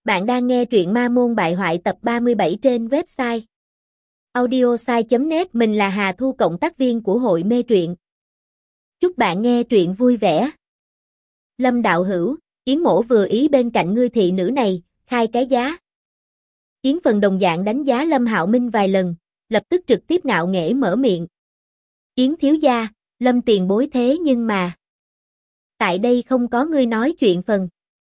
Bạn đang nghe truyện Ma Môn Bại Hoại tập 37 trên website audiosai.net. Mình là Hà Thu, cộng tác viên của hội mê truyện. Chúc bạn nghe truyện vui vẻ. Lâm đạo hữu, Yến mỗ vừa ý bên cạnh ngươi thị nữ này, khai cái giá. Yến Phần đồng dạng đánh giá Lâm Hạo Minh vài lần, lập tức trực tiếp ngạo nghễ mở miệng. Yến thiếu gia, Lâm tiền bối thế nhưng mà. Tại đây không có ngươi nói chuyện phần.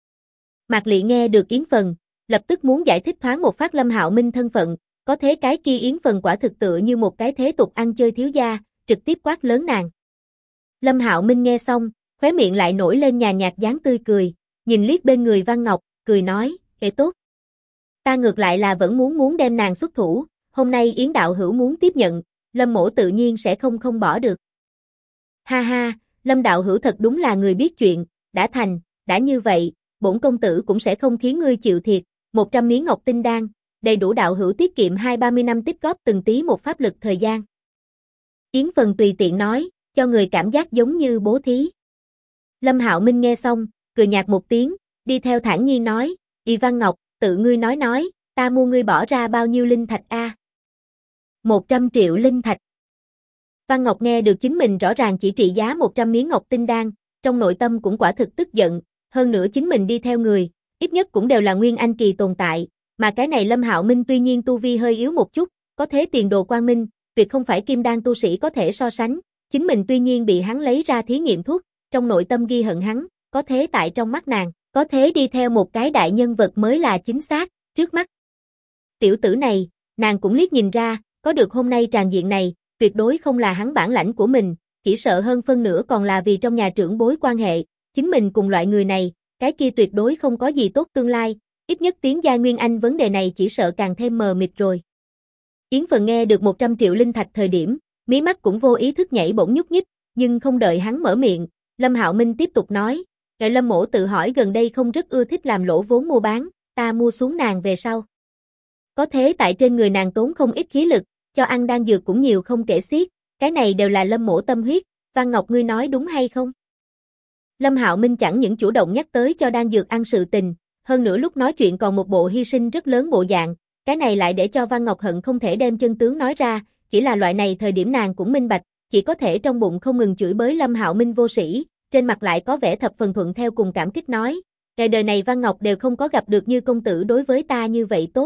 Mạc Lị nghe được Yến Phần, lập tức muốn giải thích thoáng một phát Lâm Hạo Minh thân phận, có thế cái kia Yến Phần quả thực tựa như một cái thế tục ăn chơi thiếu gia, trực tiếp quát lớn nàng. Lâm Hạo Minh nghe xong, khóe miệng lại nổi lên nhàn nhạt dáng tươi cười, nhìn liếc bên người Văn Ngọc, cười nói, "Ê tốt. Ta ngược lại là vẫn muốn đem nàng xuất thủ, hôm nay Yến đạo hữu muốn tiếp nhận, Lâm mỗ tự nhiên sẽ không bỏ được." Ha ha, Lâm đạo hữu thật đúng là người biết chuyện, đã như vậy, bổn công tử cũng sẽ không khiến ngươi chịu thiệt, 100 miếng ngọc tinh đan, đầy đủ đạo hữu tiết kiệm 20-30 năm tích góp từng tí một pháp lực thời gian. Yến Phần tùy tiện nói, cho người cảm giác giống như bố thí. Lâm Hạo Minh nghe xong, cười nhạt một tiếng, đi theo thản nhiên nói, "Y Văn Ngọc, tự ngươi nói, ta mua ngươi bỏ ra bao nhiêu linh thạch a?" 100 triệu linh thạch. Văn Ngọc nghe được chính mình rõ ràng chỉ trị giá 100 miếng ngọc tinh đan, trong nội tâm cũng quả thực tức giận, hơn nữa chính mình đi theo người, ít nhất cũng đều là nguyên anh kỳ tồn tại, mà cái này Lâm Hạo Minh tuy nhiên tu vi hơi yếu một chút, có thế tiền đồ quang minh, tuyệt không phải kim đan tu sĩ có thể so sánh, chính mình tuy nhiên bị hắn lấy ra thí nghiệm thuốc, trong nội tâm ghi hận hắn, có thế tại trong mắt nàng, có thế đi theo một cái đại nhân vật mới là chính xác, trước mắt. Tiểu tử này, nàng cũng liếc nhìn ra, có được hôm nay tràng diện này, tuyệt đối không là hắn bản lãnh của mình, chỉ sợ hơn phân nửa còn là vì trong nhà trưởng bối quan hệ, chính mình cùng loại người này, cái kia tuyệt đối không có gì tốt tương lai, ít nhất tiến giai nguyên anh vấn đề này chỉ sợ càng thêm mờ mịt rồi. Yến Phần nghe được 100 triệu linh thạch thời điểm, mí mắt cũng vô ý thức nhảy bổng nhúc nhích, nhưng không đợi hắn mở miệng, Lâm Hạo Minh tiếp tục nói, "Ngài Lâm mỗ tự hỏi gần đây không rất ưa thích làm lỗ vốn mua bán, ta mua xuống nàng về sau. Có thế tại trên người nàng tốn không ít khí lực, cho ăn đan dược cũng nhiều không kể xiết, cái này đều là Lâm mỗ tâm huyết, Văn Ngọc ngươi nói đúng hay không?" Lâm Hạo Minh chẳng những chủ động nhắc tới cho đan dược ăn sự tình, hơn nữa lúc nói chuyện còn một bộ hy sinh rất lớn bộ dạng, cái này lại để cho Văn Ngọc hận không thể đem chân tướng nói ra, chỉ là loại này thời điểm nàng cũng minh bạch, chỉ có thể trong bụng không ngừng chửi bới Lâm Hạo Minh vô sĩ, trên mặt lại có vẻ thập phần thuận theo cùng cảm kích nói, "Ngày đời này Văn Ngọc đều không có gặp được như công tử đối với ta như vậy tốt."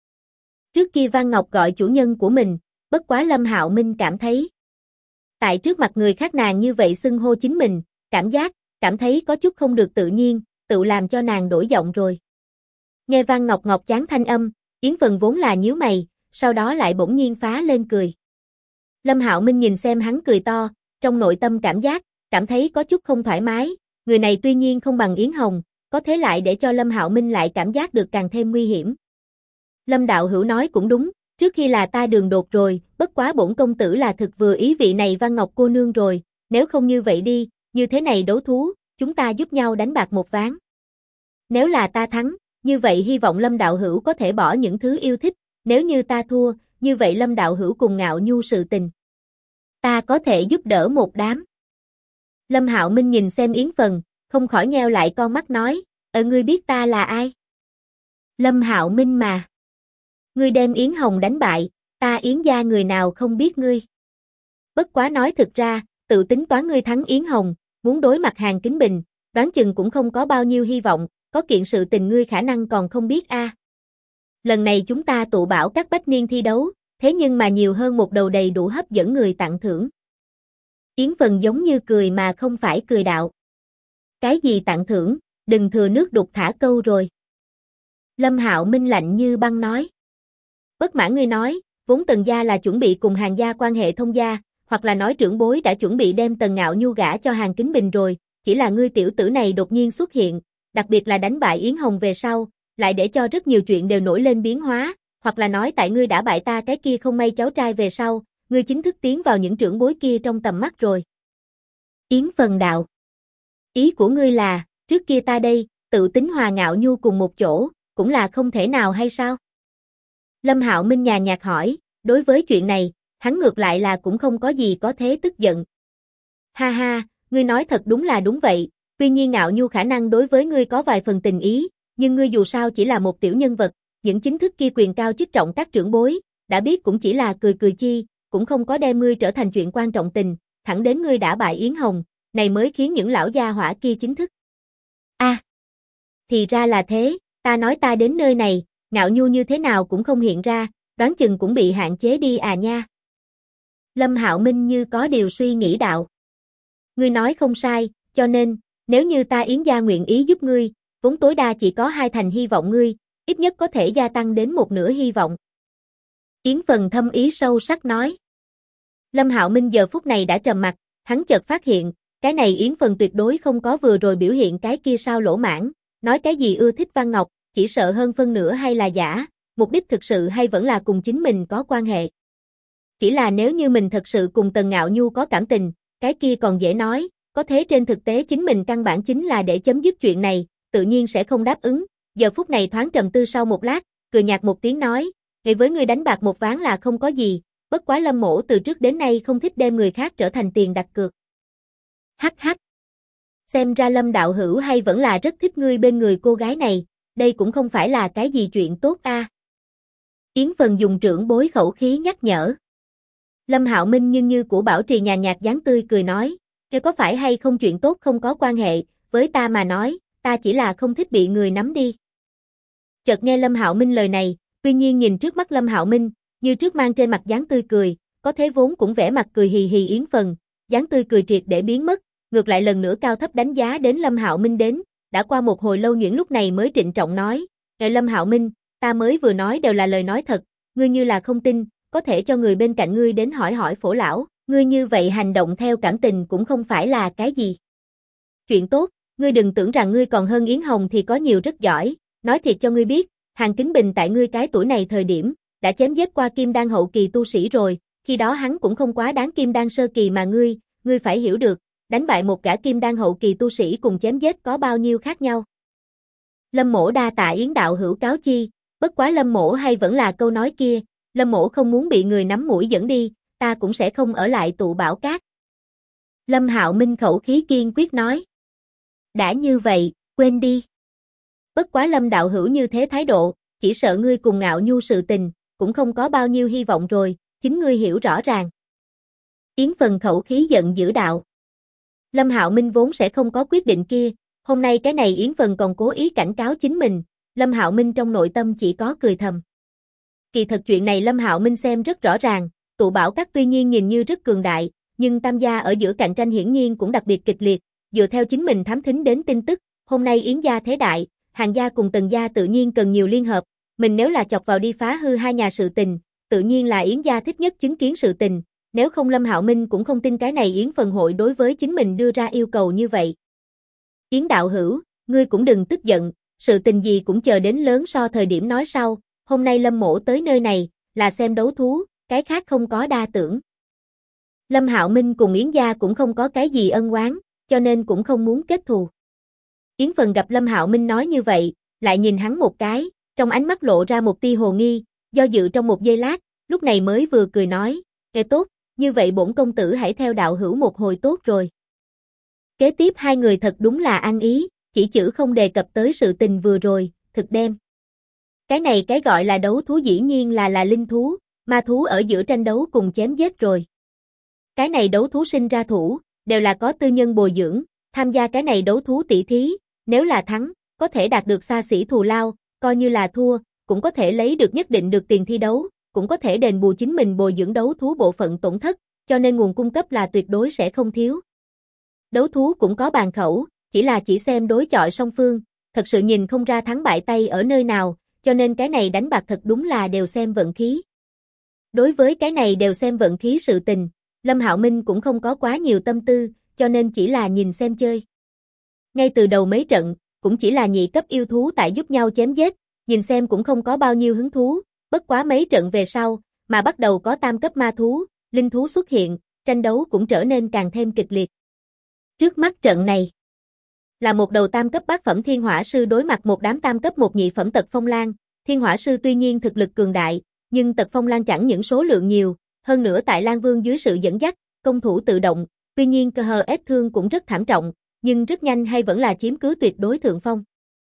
Trước kia Văn Ngọc gọi chủ nhân của mình, bất quá Lâm Hạo Minh cảm thấy, tại trước mặt người khác nàng như vậy xưng hô chính mình, cảm thấy có chút không được tự nhiên, tự làm cho nàng đổi giọng rồi. Nghe Văn Ngọc ngọc chán thanh âm, Yến Phần vốn là nhíu mày, sau đó lại bỗng nhiên phá lên cười. Lâm Hạo Minh nhìn xem hắn cười to, trong nội tâm cảm thấy có chút không thoải mái, người này tuy nhiên không bằng Yến Hồng, có thế lại để cho Lâm Hạo Minh lại cảm giác được càng thêm nguy hiểm. Lâm đạo hữu nói cũng đúng, trước khi là ta đường đột rồi, bất quá bổn công tử là thực vừa ý vị này Văn Ngọc cô nương rồi, nếu không như vậy đi, như thế này đấu thú, chúng ta giúp nhau đánh bạc một ván. Nếu là ta thắng, như vậy hy vọng Lâm đạo hữu có thể bỏ những thứ yêu thích, nếu như ta thua, như vậy Lâm đạo hữu cùng Ngạo Nhu sự tình, ta có thể giúp đỡ một đám." Lâm Hạo Minh nhìn xem Yến Phần, không khỏi nheo lại con mắt nói, "Ngươi biết ta là ai?" "Lâm Hạo Minh mà. Ngươi đem Yến Hồng đánh bại, ta Yến gia người nào không biết ngươi. Bất quá nói thực ra, tự tính toán ngươi thắng Yến Hồng, muốn đối mặt Hàn Kính Bình, đoán chừng cũng không có bao nhiêu hy vọng, có kiện sự tình ngươi khả năng còn không biết a. Lần này chúng ta tụ bảo các bách niên thi đấu, thế nhưng mà nhiều hơn một đầu đầy đủ hấp dẫn người tặng thưởng." Yến Phần giống như cười mà không phải cười đạo. "Cái gì tặng thưởng, đừng thừa nước đục thả câu rồi." Lâm Hạo Minh lạnh như băng nói. "Bất mãn ngươi nói, vốn Tần gia là chuẩn bị cùng Hàn gia quan hệ thông gia, hoặc là nói trưởng bối đã chuẩn bị đem Tần Ngạo Nhu gả cho Hàn Kính Bình rồi, chỉ là ngươi tiểu tử này đột nhiên xuất hiện, đặc biệt là đánh bại Yến Hồng về sau, lại để cho rất nhiều chuyện đều nổi lên biến hóa, hoặc là nói tại ngươi đã bại ta cái kia không may cháu trai về sau, ngươi chính thức tiến vào những trưởng bối kia trong tầm mắt rồi." Yến Phần đạo. "Ý của ngươi là, trước kia ta đây, tự tính hòa Ngạo Nhu cùng một chỗ, cũng là không thể nào hay sao?" Lâm Hạo Minh nhàn nhạt hỏi, đối với chuyện này, hắn ngược lại là cũng không có gì có thế tức giận. "Ha ha, ngươi nói thật đúng là đúng vậy, tuy nhiên Ngạo Nhu khả năng đối với ngươi có vài phần tình ý, Nhưng ngươi dù sao chỉ là một tiểu nhân vật, những chính thức kia quyền cao chức trọng các trưởng bối, đã biết cũng chỉ là cười cười chi, cũng không có đem ngươi trở thành chuyện quan trọng tình, thẳng đến ngươi đã bại Yến Hồng, này mới khiến những lão gia hỏa kia chính thức. Thì ra là thế, ta nói ta đến nơi này, Ngạo Nhu như thế nào cũng không hiện ra, đoán chừng cũng bị hạn chế đi à nha. Lâm Hạo Minh như có điều suy nghĩ đạo. Ngươi nói không sai, cho nên, nếu như ta Yến gia nguyện ý giúp ngươi, vốn tối đa chỉ có 2/2 hy vọng ngươi, ít nhất có thể gia tăng đến 1/2 hy vọng. Yến Phần thâm ý sâu sắc nói. Lâm Hạo Minh giờ phút này đã trầm mặt, hắn chợt phát hiện, cái này Yến Phần tuyệt đối không có vừa rồi biểu hiện cái kia sao lỗ mãng, nói cái gì ưa thích Văn Ngọc, chỉ sợ hơn phân nửa hay là giả, mục đích thực sự hay vẫn là cùng chính mình có quan hệ. Chỉ là nếu như mình thật sự cùng Tần Ngạo Nhu có cảm tình, cái kia còn dễ nói, có thế trên thực tế chính mình căn bản chính là để chấm dứt chuyện này, tự nhiên sẽ không đáp ứng. Giờ phút này thoáng trầm tư sau một lát, cười nhạt một tiếng nói, "Nghĩ với ngươi đánh bạc một ván là không có gì, bất quá Lâm mỗ từ trước đến nay không thích đem người khác trở thành tiền đặt cược." Hắc hắc. Xem ra Lâm đạo hữu hay vẫn là rất thích ngươi bên người cô gái này, đây cũng không phải là cái gì chuyện tốt a. Yến Phần dùng trưởng bối khẩu khí nhắc nhở. Lâm Hạo Minh nhưng như của bảo trì nhàn nhạt dáng tươi cười nói, "Nếu có phải hay không chuyện tốt không có quan hệ, với ta mà nói, ta chỉ là không thích bị người nắm đi." Chợt nghe Lâm Hạo Minh lời này, tuy nhiên nhìn trước mắt Lâm Hạo Minh, như trước mang trên mặt dáng tươi cười, có thế vốn cũng vẻ mặt cười hì hì Yến Phần, dáng tươi cười triệt để biến mất, ngược lại lần nữa cao thấp đánh giá đến Lâm Hạo Minh đến, đã qua một hồi lâu nhuyễn lúc này mới trịnh trọng nói, Lâm Hạo Minh, ta mới vừa nói đều là lời nói thật, ngươi như là không tin, có thể cho người bên cạnh ngươi đến hỏi hỏi Phổ lão, ngươi như vậy hành động theo cảm tình cũng không phải là cái gì chuyện tốt, ngươi đừng tưởng rằng ngươi còn hơn Yến Hồng thì có nhiều rất giỏi, nói thiệt cho ngươi biết, Hàn Kính Bình tại ngươi cái tuổi này thời điểm, đã chém giết qua kim đan hậu kỳ tu sĩ rồi, khi đó hắn cũng không quá đáng kim đan sơ kỳ mà ngươi phải hiểu được, đánh bại một gã kim đan hậu kỳ tu sĩ cùng chém giết có bao nhiêu khác nhau. Lâm mỗ đa tạ Yến đạo hữu cáo chi, bất quá Lâm mỗ hay vẫn là câu nói kia, Lâm mỗ không muốn bị người nắm mũi dẫn đi, ta cũng sẽ không ở lại tụ bảo cát. Lâm Hạo Minh khẩu khí kiên quyết nói. Đã như vậy, quên đi. Bất quá Lâm đạo hữu như thế thái độ, chỉ sợ ngươi cùng Ngạo Nhu sự tình, cũng không có bao nhiêu hy vọng rồi, chính ngươi hiểu rõ ràng. Yến Phần khẩu khí giận dữ đạo. Lâm Hạo Minh vốn sẽ không có quyết định kia, hôm nay cái này Yến Phần còn cố ý cảnh cáo chính mình, Lâm Hạo Minh trong nội tâm chỉ có cười thầm. Kỳ thật chuyện này Lâm Hạo Minh xem rất rõ ràng, tụ bảo các tuy nhiên nhìn như rất cường đại, nhưng tam gia ở giữa cạnh tranh hiển nhiên cũng đặc biệt kịch liệt, dựa theo chính mình thám thính đến tin tức, hôm nay Yến gia thế đại, Hàn gia cùng Tần gia tự nhiên cần nhiều liên hợp, mình nếu là chọc vào đi phá hư hai nhà sự tình, tự nhiên là Yến gia thích nhất chứng kiến sự tình, nếu không Lâm Hạo Minh cũng không tin cái này Yến Phần hội đối với chính mình đưa ra yêu cầu như vậy. Yến đạo hữu, ngươi cũng đừng tức giận, sự tình gì cũng chờ đến lớn so thời điểm nói sau, hôm nay Lâm mỗ tới nơi này, là xem đấu thú, cái khác không có đa tưởng. Lâm Hạo Minh cùng Yến gia cũng không có cái gì ân oán, cho nên cũng không muốn kết thù. Yến Phần gặp Lâm Hạo Minh nói như vậy, lại nhìn hắn một cái, trong ánh mắt lộ ra một tia hồ nghi, do dự trong một giây lát, lúc này mới vừa cười nói, "Nghe tốt, như vậy bổn công tử hãy theo đạo hữu một hồi tốt rồi." Kế tiếp hai người thật đúng là ăn ý, chỉ chữ không đề cập tới sự tình vừa rồi, thực đem. Cái này cái gọi là đấu thú dĩ nhiên là linh thú, ma thú ở giữa tranh đấu cùng chém giết rồi. Cái này đấu thú sinh ra thủ, đều là có tư nhân bồi dưỡng, tham gia cái này đấu thú tỷ thí, nếu là thắng, có thể đạt được xa xỉ thù lao, coi như là thua, cũng có thể lấy được nhất định được tiền thi đấu, cũng có thể đền bù chính mình bồi dưỡng đấu thú bộ phận tổn thất, cho nên nguồn cung cấp là tuyệt đối sẽ không thiếu. Đấu thú cũng có bàn khẩu, chỉ xem đối chọi song phương, thật sự nhìn không ra thắng bại tay ở nơi nào, cho nên cái này đánh bạc thật đúng là đều xem vận khí. Đối với cái này đều xem vận khí sự tình, Lâm Hạo Minh cũng không có quá nhiều tâm tư, cho nên chỉ là nhìn xem chơi. Ngay từ đầu mấy trận, cũng chỉ là nhị cấp yêu thú tại giúp nhau chém giết, nhìn xem cũng không có bao nhiêu hứng thú, bất quá mấy trận về sau, mà bắt đầu có tam cấp ma thú, linh thú xuất hiện, tranh đấu cũng trở nên càng thêm kịch liệt. Trước mắt trận này, là một đầu tam cấp bát phẩm thiên hỏa sư đối mặt một đám tam cấp một nhị phẩm tật phong lan, thiên hỏa sư tuy nhiên thực lực cường đại, nhưng tật phong lan chẳng những số lượng nhiều, hơn nữa tại Lan Vương dưới sự dẫn dắt, công thủ tự động, tuy nhiên cơ hờ ép thương cũng rất thảm trọng, nhưng rất nhanh hay vẫn là chiếm cứ tuyệt đối thượng phong.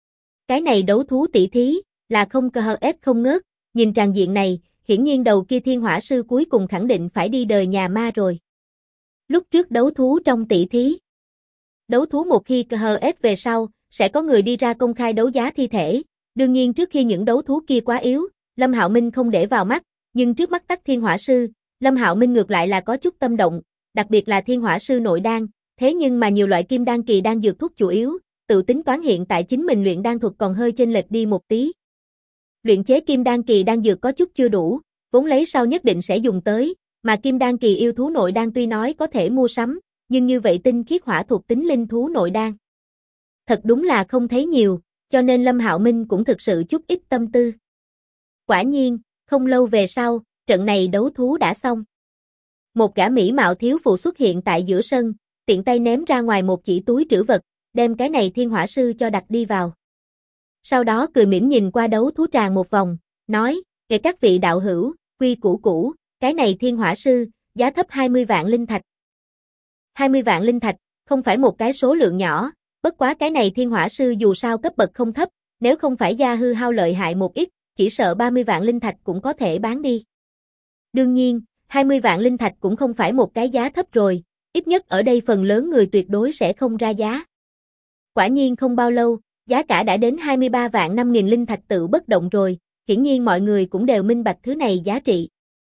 Cái này đấu thú tỷ thí, là không cơ hờ ép không ngớt, nhìn tràng diện này, hiển nhiên đầu kia thiên hỏa sư cuối cùng khẳng định phải đi đời nhà ma rồi. Lúc trước đấu thú trong tỷ thí. Đấu thú một khi cơ hờ ép về sau, sẽ có người đi ra công khai đấu giá thi thể. Đương nhiên trước khi những đấu thú kia quá yếu, Lâm Hạo Minh không để vào mắt, nhưng trước mắt Tắc Thiên Hỏa Sư, Lâm Hạo Minh ngược lại là có chút tâm động, đặc biệt là Thiên Hỏa Sư nội đan, thế nhưng mà nhiều loại kim đan kỳ đan dược thuốc chủ yếu, tự tính toán hiện tại chính mình luyện đan thuật còn hơi chênh lệch đi một tí. Luyện chế kim đan kỳ đan dược có chút chưa đủ, vốn lấy sau nhất định sẽ dùng tới, mà kim đan kỳ yêu thú nội đan tuy nói có thể mua sắm, nhưng như vậy tinh khiết hỏa thuộc tính linh thú nội đan. Thật đúng là không thấy nhiều, cho nên Lâm Hạo Minh cũng thực sự chút ít tâm tư. Quả nhiên, không lâu về sau, trận này đấu thú đã xong. Một gã mỹ mạo thiếu phụ xuất hiện tại giữa sân, tiện tay ném ra ngoài một chỉ túi trữ vật, đem cái này thiên hỏa sư cho đặt đi vào. Sau đó cười mỉm nhìn qua đấu thú tràng một vòng, nói, kể các vị đạo hữu, quy củ cũ, cái này thiên hỏa sư, giá thấp 20 vạn linh thạch. 20 vạn linh thạch, không phải một cái số lượng nhỏ, bất quá cái này thiên hỏa sư dù sao cấp bậc không thấp, nếu không phải gia hư hao lợi hại một ít, chỉ sợ 30 vạn linh thạch cũng có thể bán đi. Đương nhiên, 20 vạn linh thạch cũng không phải một cái giá thấp rồi, ít nhất ở đây phần lớn người tuyệt đối sẽ không ra giá. Quả nhiên không bao lâu, giá cả đã đến 23 vạn 5.000 linh thạch tự bất động rồi, hiển nhiên mọi người cũng đều minh bạch thứ này giá trị.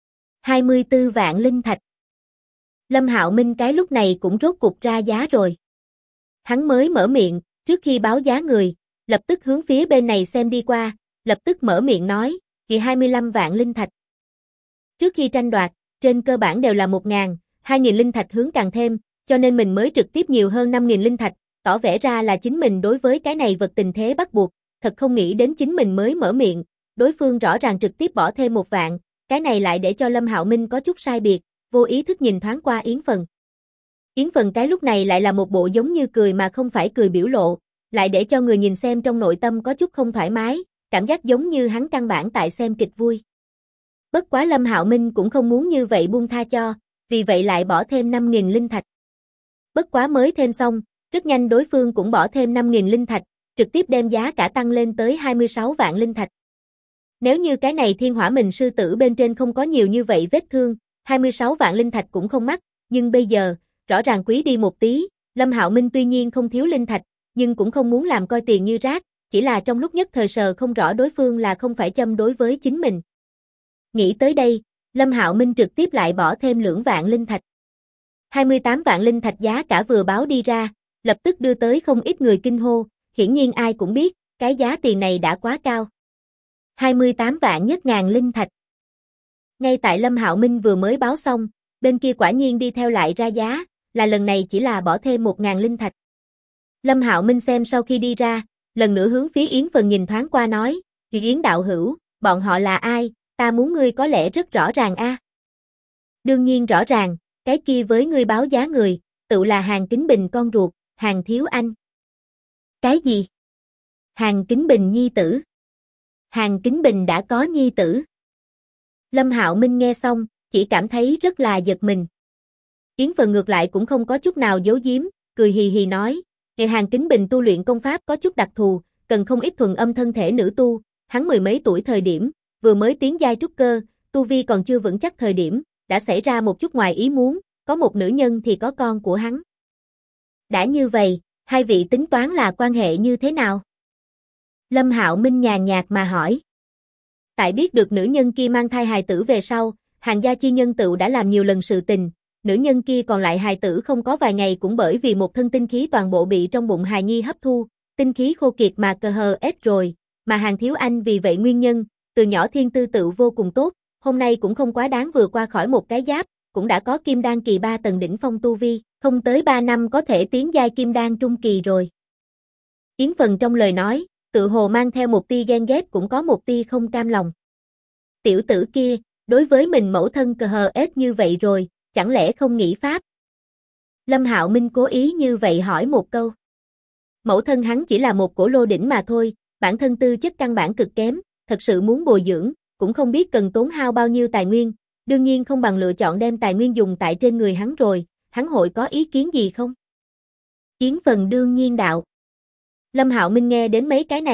24 vạn linh thạch. Lâm Hạo Minh cái lúc này cũng rốt cục ra giá rồi. Hắn mới mở miệng, trước khi báo giá người, lập tức hướng phía bên này xem đi qua, lập tức mở miệng nói, thì 25 vạn linh thạch. Trước khi tranh đoạt, trên cơ bản đều là 1.000, 2.000 linh thạch hướng càng thêm, cho nên mình mới trực tiếp nhiều hơn 5.000 linh thạch, tỏ vẻ ra là chính mình đối với cái này vật tình thế bắt buộc, thật không nghĩ đến chính mình mới mở miệng, đối phương rõ ràng trực tiếp bỏ thêm 1 vạn, cái này lại để cho Lâm Hạo Minh có chút sai biệt, vô ý thức nhìn thoáng qua Yến Phần. Yến Phần cái lúc này lại là một bộ giống như cười mà không phải cười biểu lộ, lại để cho người nhìn xem trong nội tâm có chút không thoải mái, cảm giác giống như hắn căn bản tại xem kịch vui. Bất quá Lâm Hạo Minh cũng không muốn như vậy buông tha cho, vì vậy lại bỏ thêm 5.000 linh thạch. Bất quá mới thêm xong, rất nhanh đối phương cũng bỏ thêm 5.000 linh thạch, trực tiếp đem giá cả tăng lên tới 26 vạn linh thạch. Nếu như cái này thiên hỏa mình sư tử bên trên không có nhiều như vậy vết thương, 26 vạn linh thạch cũng không mắc, nhưng bây giờ, rõ ràng quý đi một tí, Lâm Hạo Minh tuy nhiên không thiếu linh thạch, nhưng cũng không muốn làm coi tiền như rác, chỉ là trong lúc nhất thời sờ không rõ đối phương là không phải châm đối với chính mình. Nghĩ tới đây, Lâm Hạo Minh trực tiếp lại bỏ thêm 2 vạn linh thạch. 28 vạn linh thạch giá cả vừa báo đi ra, lập tức đưa tới không ít người kinh hô, hiển nhiên ai cũng biết, cái giá tiền này đã quá cao. 28 vạn nhất ngàn linh thạch. Ngay tại Lâm Hạo Minh vừa mới báo xong, bên kia quả nhiên đi theo lại ra giá, là lần này chỉ là bỏ thêm 1.000 linh thạch. Lâm Hạo Minh xem sau khi đi ra, lần nữa hướng phía Yến Phần nhìn thoáng qua nói, Yến đạo hữu, bọn họ là ai, ta muốn ngươi có lẽ rất rõ ràng a. Đương nhiên rõ ràng, cái kia với ngươi báo giá người, tự là Hàn Kính Bình con ruột, Hàn Thiếu Anh. Cái gì? Hàn Kính Bình nhi tử. Hàn Kính Bình đã có nhi tử. Lâm Hạo Minh nghe xong, chỉ cảm thấy rất là giật mình. Yến Phần ngược lại cũng không có chút nào giấu giếm, cười hì hì nói, Hàn Kính Bình tu luyện công pháp có chút đặc thù, cần không ít thuần âm thân thể nữ tu, hắn 10 mấy tuổi thời điểm, vừa mới tiến giai trúc cơ, tu vi còn chưa vững chắc thời điểm, đã xảy ra một chút ngoài ý muốn, có một nữ nhân thì có con của hắn. Đã như vậy, hai vị tính toán là quan hệ như thế nào? Lâm Hạo Minh nhàn nhạt mà hỏi. Tại biết được nữ nhân kia mang thai hài tử về sau, Hàn gia chi nhân tựu đã làm nhiều lần sự tình, nữ nhân kia còn lại hài tử không có vài ngày cũng bởi vì một thân tinh khí toàn bộ bị trong bụng hài nhi hấp thu, tinh khí khô kiệt mà cơ hờ ết rồi, mà Hàn Thiếu Anh vì vậy nguyên nhân, từ nhỏ thiên tư tự vô cùng tốt, hôm nay cũng không quá đáng vừa qua khỏi một cái giáp, cũng đã có kim đan kỳ 3 tầng đỉnh phong tu vi, không tới 3 năm có thể tiến giai kim đan trung kỳ rồi. Yến Phần trong lời nói, tự hồ mang theo một tia ghen ghét cũng có một tia không cam lòng. Tiểu tử kia, đối với mình mẫu thân cờ hờ ết như vậy rồi, chẳng lẽ không nghĩ pháp? Lâm Hạo Minh cố ý như vậy hỏi một câu. Mẫu thân hắn chỉ là một cổ lô đỉnh mà thôi, bản thân tư chất căn bản cực kém, thật sự muốn bồi dưỡng, cũng không biết cần tốn hao bao nhiêu tài nguyên, đương nhiên không bằng lựa chọn đem tài nguyên dùng tại trên người hắn rồi, hắn hội có ý kiến gì không? Yến Phần đương nhiên đạo. Lâm Hạo Minh nghe đến mấy cái này,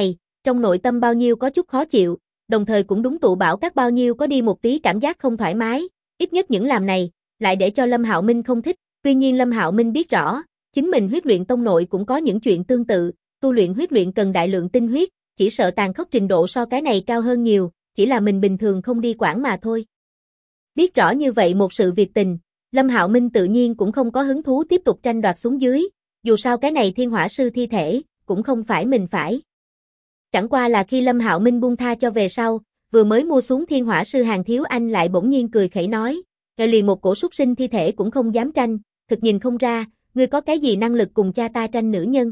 trong nội tâm bao nhiêu có chút khó chịu, đồng thời cũng đúng tụ bảo các bao nhiêu có đi một tí cảm giác không thoải mái, ít nhất những làm này, lại để cho Lâm Hạo Minh không thích, tuy nhiên Lâm Hạo Minh biết rõ, chính mình huyết luyện tông nội cũng có những chuyện tương tự, tu luyện huyết luyện cần đại lượng tinh huyết, chỉ sợ tàn khốc trình độ so cái này cao hơn nhiều, chỉ là mình bình thường không đi quản mà thôi. Biết rõ như vậy một sự việc tình, Lâm Hạo Minh tự nhiên cũng không có hứng thú tiếp tục tranh đoạt xuống dưới, dù sao cái này thiên hỏa sư thi thể, cũng không phải mình phải. Chẳng qua là khi Lâm Hạo Minh buông tha cho về sau, vừa mới mua xuống thiên hỏa sư Hàn Thiếu Anh lại bỗng nhiên cười khẩy nói, liền một cổ súc sinh thi thể cũng không dám tranh, thực nhìn không ra, ngươi có cái gì năng lực cùng cha ta tranh nữ nhân.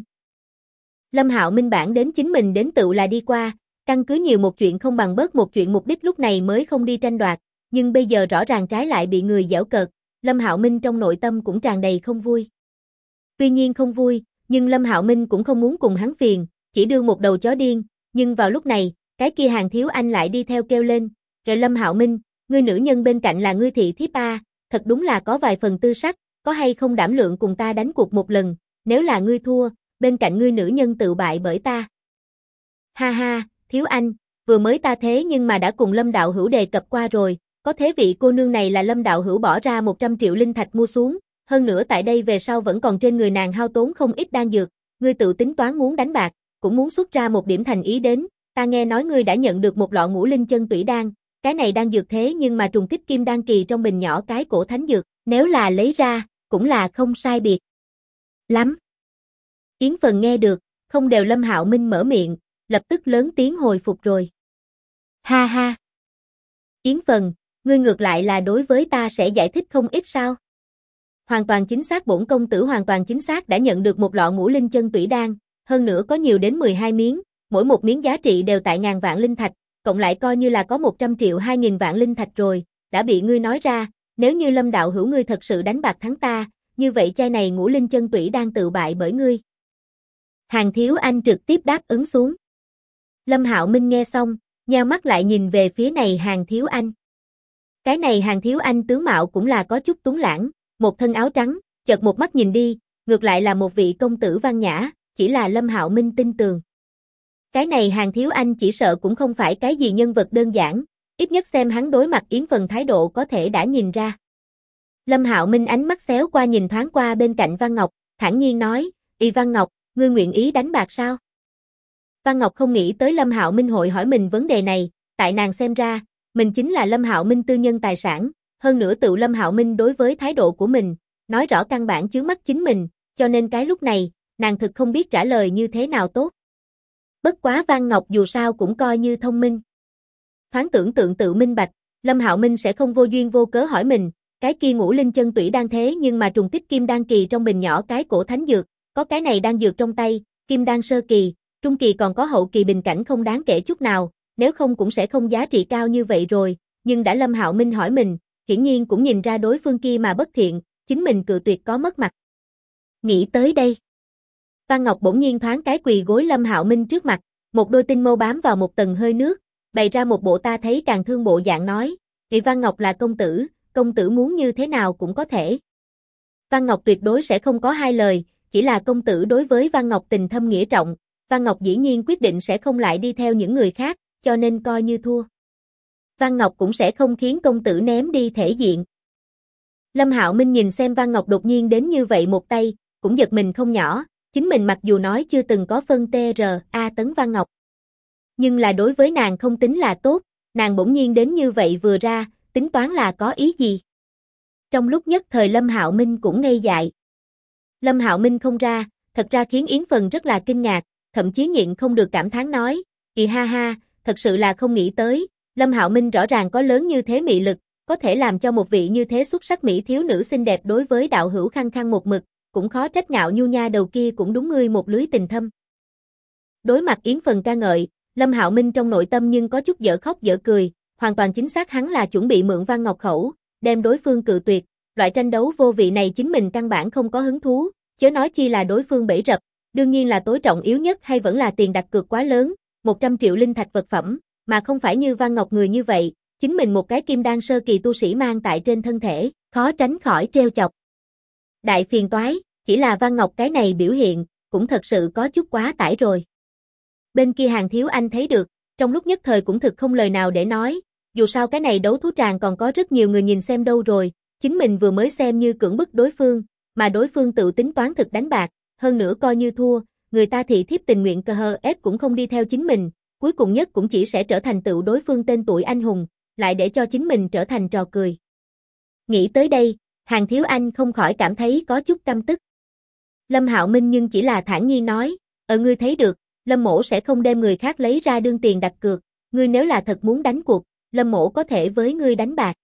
Lâm Hạo Minh bản đến chính mình đến tựu là đi qua, căn cứ nhiều một chuyện không bằng bớt một chuyện mục đích lúc này mới không đi tranh đoạt, nhưng bây giờ rõ ràng trái lại bị người giễu cợt, Lâm Hạo Minh trong nội tâm cũng tràn đầy không vui. Tuy nhiên không vui, nhưng Lâm Hạo Minh cũng không muốn cùng hắn phiền, chỉ đưa một đầu chó điên, nhưng vào lúc này, cái kia Hàn Thiếu Anh lại đi theo kêu lên, kêu Lâm Hạo Minh, ngươi nữ nhân bên cạnh là ngươi thị thiếp a, thật đúng là có vài phần tư sắc, có hay không đảm lượng cùng ta đánh cuộc một lần, nếu là ngươi thua, bên cạnh ngươi nữ nhân tự bại bởi ta. Ha ha, Thiếu Anh, vừa mới ta thế nhưng mà đã cùng Lâm đạo hữu đề cập qua rồi, có thế vị cô nương này là Lâm đạo hữu bỏ ra 100 triệu linh thạch mua xuống, hơn nữa tại đây về sau vẫn còn trên người nàng hao tốn không ít đan dược, ngươi tự tính toán muốn đánh bạc, cũng muốn xuất ra một điểm thành ý đến, ta nghe nói ngươi đã nhận được một lọ ngũ linh chân tủy đan, cái này đan dược thế nhưng mà trùng kích kim đan kỳ trong bình nhỏ cái cổ thánh dược, nếu là lấy ra, cũng là không sai biệt lắm. Yến Phần nghe được, không đều Lâm Hạo Minh mở miệng, lập tức lớn tiếng hồi phục rồi. Ha ha. Yến Phần, ngươi ngược lại là đối với ta sẽ giải thích không ít sao? Hoàn toàn chính xác bổn công tử hoàn toàn chính xác đã nhận được một lọ ngũ linh chân tủy đan, hơn nữa có nhiều đến 12 miếng, mỗi một miếng giá trị đều tại ngàn vạn linh thạch, cộng lại coi như là có 100 triệu 2.000 vạn linh thạch rồi, đã bị ngươi nói ra, nếu như Lâm đạo hữu ngươi thật sự đánh bạc thắng ta, như vậy chai này ngũ linh chân tủy đan tự bại bởi ngươi. Hàn Thiếu Anh trực tiếp đáp ứng xuống. Lâm Hạo Minh nghe xong, nheo mắt lại nhìn về phía này Hàn Thiếu Anh. Cái này Hàn Thiếu Anh tướng mạo cũng là có chút tuấn lãng, một thân áo trắng, chợt một mắt nhìn đi, ngược lại là một vị công tử văn nhã, chỉ là Lâm Hạo Minh tin tường. Cái này Hàn Thiếu Anh chỉ sợ cũng không phải cái gì nhân vật đơn giản, ít nhất xem hắn đối mặt Yến Phần thái độ có thể đã nhìn ra. Lâm Hạo Minh ánh mắt xéo qua nhìn thoáng qua bên cạnh Văn Ngọc, thản nhiên nói, "Y Văn Ngọc, ngươi nguyện ý đánh bạc sao?" Văn Ngọc không nghĩ tới Lâm Hạo Minh hội hỏi mình vấn đề này, tại nàng xem ra, mình chính là Lâm Hạo Minh tư nhân tài sản, hơn nữa tự Lâm Hạo Minh đối với thái độ của mình, nói rõ căn bản chứa mắt chính mình, cho nên cái lúc này, nàng thực không biết trả lời như thế nào tốt. Bất quá Văn Ngọc dù sao cũng coi như thông minh. Thoáng tưởng tượng tự minh bạch, Lâm Hạo Minh sẽ không vô duyên vô cớ hỏi mình, cái kia ngũ linh chân tủy đan thế nhưng mà trùng kích kim đan kỳ trong bình nhỏ cái cổ thánh dược, có cái này đan dược trong tay, kim đan sơ kỳ, trung kỳ còn có hậu kỳ bình cảnh không đáng kể chút nào, nếu không cũng sẽ không giá trị cao như vậy rồi, nhưng đã Lâm Hạo Minh hỏi mình, hiển nhiên cũng nhìn ra đối phương kia mà bất thiện, chính mình cự tuyệt có mất mặt. Nghĩ tới đây, Văn Ngọc bỗng nhiên thoáng cái quỳ gối Lâm Hạo Minh trước mặt, một đôi tinh mâu bám vào một tầng hơi nước, bày ra một bộ ta thấy càng thương bộ dạng nói, "Vị Văn Ngọc là công tử muốn như thế nào cũng có thể." Văn Ngọc tuyệt đối sẽ không có hai lời, chỉ là công tử đối với Văn Ngọc tình thâm nghĩa trọng, Văn Ngọc dĩ nhiên quyết định sẽ không lại đi theo những người khác, cho nên coi như thua. Văn Ngọc cũng sẽ không khiến công tử ném đi thể diện. Lâm Hạo Minh nhìn xem Văn Ngọc đột nhiên đến như vậy một tay, cũng giật mình không nhỏ, chính mình mặc dù nói chưa từng có phân TRA tấn Văn Ngọc. Nhưng là đối với nàng không tính là tốt, nàng bỗng nhiên đến như vậy vừa ra, tính toán là có ý gì? Trong lúc nhất thời Lâm Hạo Minh cũng ngây dại. Lâm Hạo Minh không ra, thật ra khiến Yến Phần rất là kinh ngạc, thậm chí nhịn không được cảm thán nói, "Kỳ ha ha, thật sự là không nghĩ tới, Lâm Hạo Minh rõ ràng có lớn như thế mị lực, có thể làm cho một vị như thế xuất sắc mỹ thiếu nữ xinh đẹp đối với đạo hữu khăng khăng một mực, cũng khó trách ngạo nhu nha đầu kia cũng đúng ngươi một lưới tình thâm." Đối mặt Yến Phần ca ngợi, Lâm Hạo Minh trong nội tâm nhưng có chút dở khóc dở cười, hoàn toàn chính xác hắn là chuẩn bị mượn Văn Ngọc khẩu, đem đối phương cự tuyệt, loại tranh đấu vô vị này chính mình căn bản không có hứng thú, chớ nói chi là đối phương bẫy rập, đương nhiên là tối trọng yếu nhất hay vẫn là tiền đặt cược quá lớn, 100 triệu linh thạch vật phẩm, mà không phải như Văn Ngọc người như vậy, chính mình một cái kim đan sơ kỳ tu sĩ mang tại trên thân thể, khó tránh khỏi trêu chọc. Đại phiền toái, chỉ là Văn Ngọc cái này biểu hiện, cũng thật sự có chút quá tải rồi. Bên kia Hàn Thiếu Anh thấy được, trong lúc nhất thời cũng thực không lời nào để nói, dù sao cái này đấu thú tràng còn có rất nhiều người nhìn xem đâu rồi, chính mình vừa mới xem như cưỡng bức đối phương, mà đối phương tự tính toán thực đánh bạc, hơn nữa coi như thua, người ta thị thiếp tình nguyện cơ hờ ép cũng không đi theo chính mình, cuối cùng nhất cũng chỉ sẽ trở thành tựu đối phương tên tuổi anh hùng, lại để cho chính mình trở thành trò cười. Nghĩ tới đây, Hàn Thiếu Anh không khỏi cảm thấy có chút căm tức. Lâm Hạo Minh nhưng chỉ là thản nhiên nói, ngươi thấy được, Lâm mỗ sẽ không đem người khác lấy ra đương tiền đặt cược, ngươi nếu là thật muốn đánh cuộc, Lâm mỗ có thể với ngươi đánh bạc.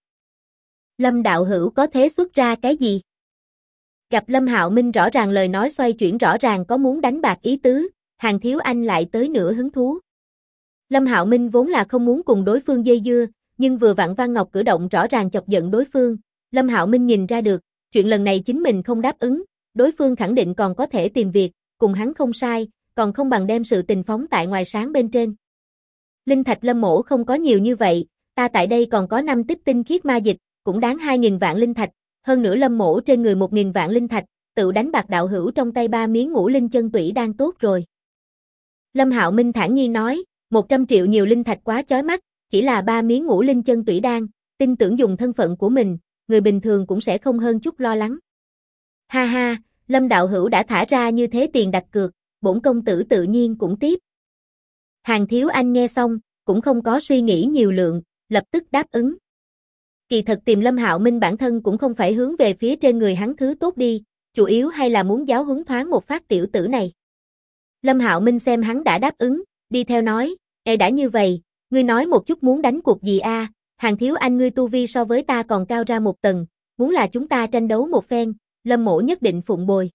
Lâm đạo hữu có thế xuất ra cái gì? Gặp Lâm Hạo Minh rõ ràng lời nói xoay chuyển rõ ràng có muốn đánh bạc ý tứ, Hàn Thiếu Anh lại tới nửa hứng thú. Lâm Hạo Minh vốn là không muốn cùng đối phương dây dưa, nhưng vừa vặn Văn Ngọc cử động rõ ràng chọc giận đối phương, Lâm Hạo Minh nhìn ra được, chuyện lần này chính mình không đáp ứng, đối phương khẳng định còn có thể tìm việc, cùng hắn không sai, còn không bằng đem sự tình phóng tại ngoài sáng bên trên. Linh thạch Lâm mỗ không có nhiều như vậy, ta tại đây còn có 5 tích tinh khiết ma dịch, cũng đáng 2.000 vạn linh thạch, hơn nữa Lâm mỗ trên người 1.000 vạn linh thạch, tự đánh bạc đạo hữu trong tay 3 miếng ngũ linh chân tủy đang tốt rồi. Lâm Hạo Minh thản nhiên nói, 100 triệu nhiều linh thạch quá chói mắt, chỉ là 3 miếng ngũ linh chân tủy đan, tin tưởng dùng thân phận của mình, người bình thường cũng sẽ không hơn chút lo lắng. Ha ha, Lâm đạo hữu đã thả ra như thế tiền đặt cược, bổn công tử tự nhiên cũng tiếp. Hàn Thiếu Anh nghe xong, cũng không có suy nghĩ nhiều lượng, lập tức đáp ứng. Kỳ thật tìm Lâm Hạo Minh bản thân cũng không phải hướng về phía trên người hắn thứ tốt đi, chủ yếu hay là muốn giáo huấn thoáng một phát tiểu tử này. Lâm Hạo Minh xem hắn đã đáp ứng, đi theo nói, đã như vậy, ngươi nói một chút muốn đánh cuộc gì a? Hàn Thiếu Anh ngươi tu vi so với ta còn cao ra một tầng, muốn là chúng ta tranh đấu một phen, Lâm mỗ nhất định phụng bồi.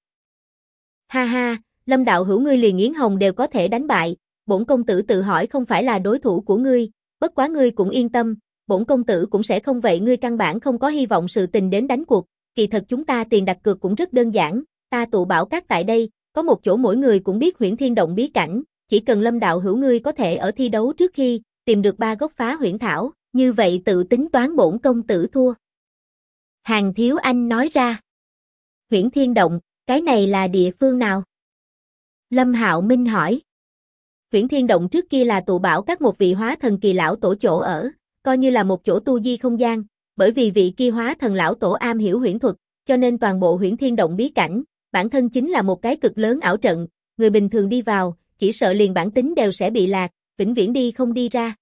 Ha ha, Lâm đạo hữu ngươi liền Yến Hồng đều có thể đánh bại, bổn công tử tự hỏi không phải là đối thủ của ngươi, bất quá ngươi cũng yên tâm, bổn công tử cũng sẽ không vậy ngươi căn bản không có hy vọng sự tình đến đánh cuộc, kỳ thật chúng ta tiền đặt cược cũng rất đơn giản, ta tụ bảo các tại đây, có một chỗ mỗi người cũng biết Huyễn Thiên Động bí cảnh, chỉ cần Lâm đạo hữu ngươi có thể ở thi đấu trước khi tìm được 3 gốc phá huyễn thảo, như vậy tự tính toán bổn công tử thua. Hàn Thiếu Anh nói ra. Huyễn Thiên Động, cái này là địa phương nào? Lâm Hạo Minh hỏi. Huyễn Thiên Động trước kia là tụ bảo các một vị hóa thần kỳ lão tổ chỗ ở, coi như là một chỗ tu di không gian, bởi vì vị kia hóa thần lão tổ am hiểu huyễn thuật, cho nên toàn bộ Huyễn Thiên Động bí cảnh, bản thân chính là một cái cực lớn ảo trận, người bình thường đi vào, chỉ sợ liền bản tính đều sẽ bị lạc, vĩnh viễn đi không đi ra.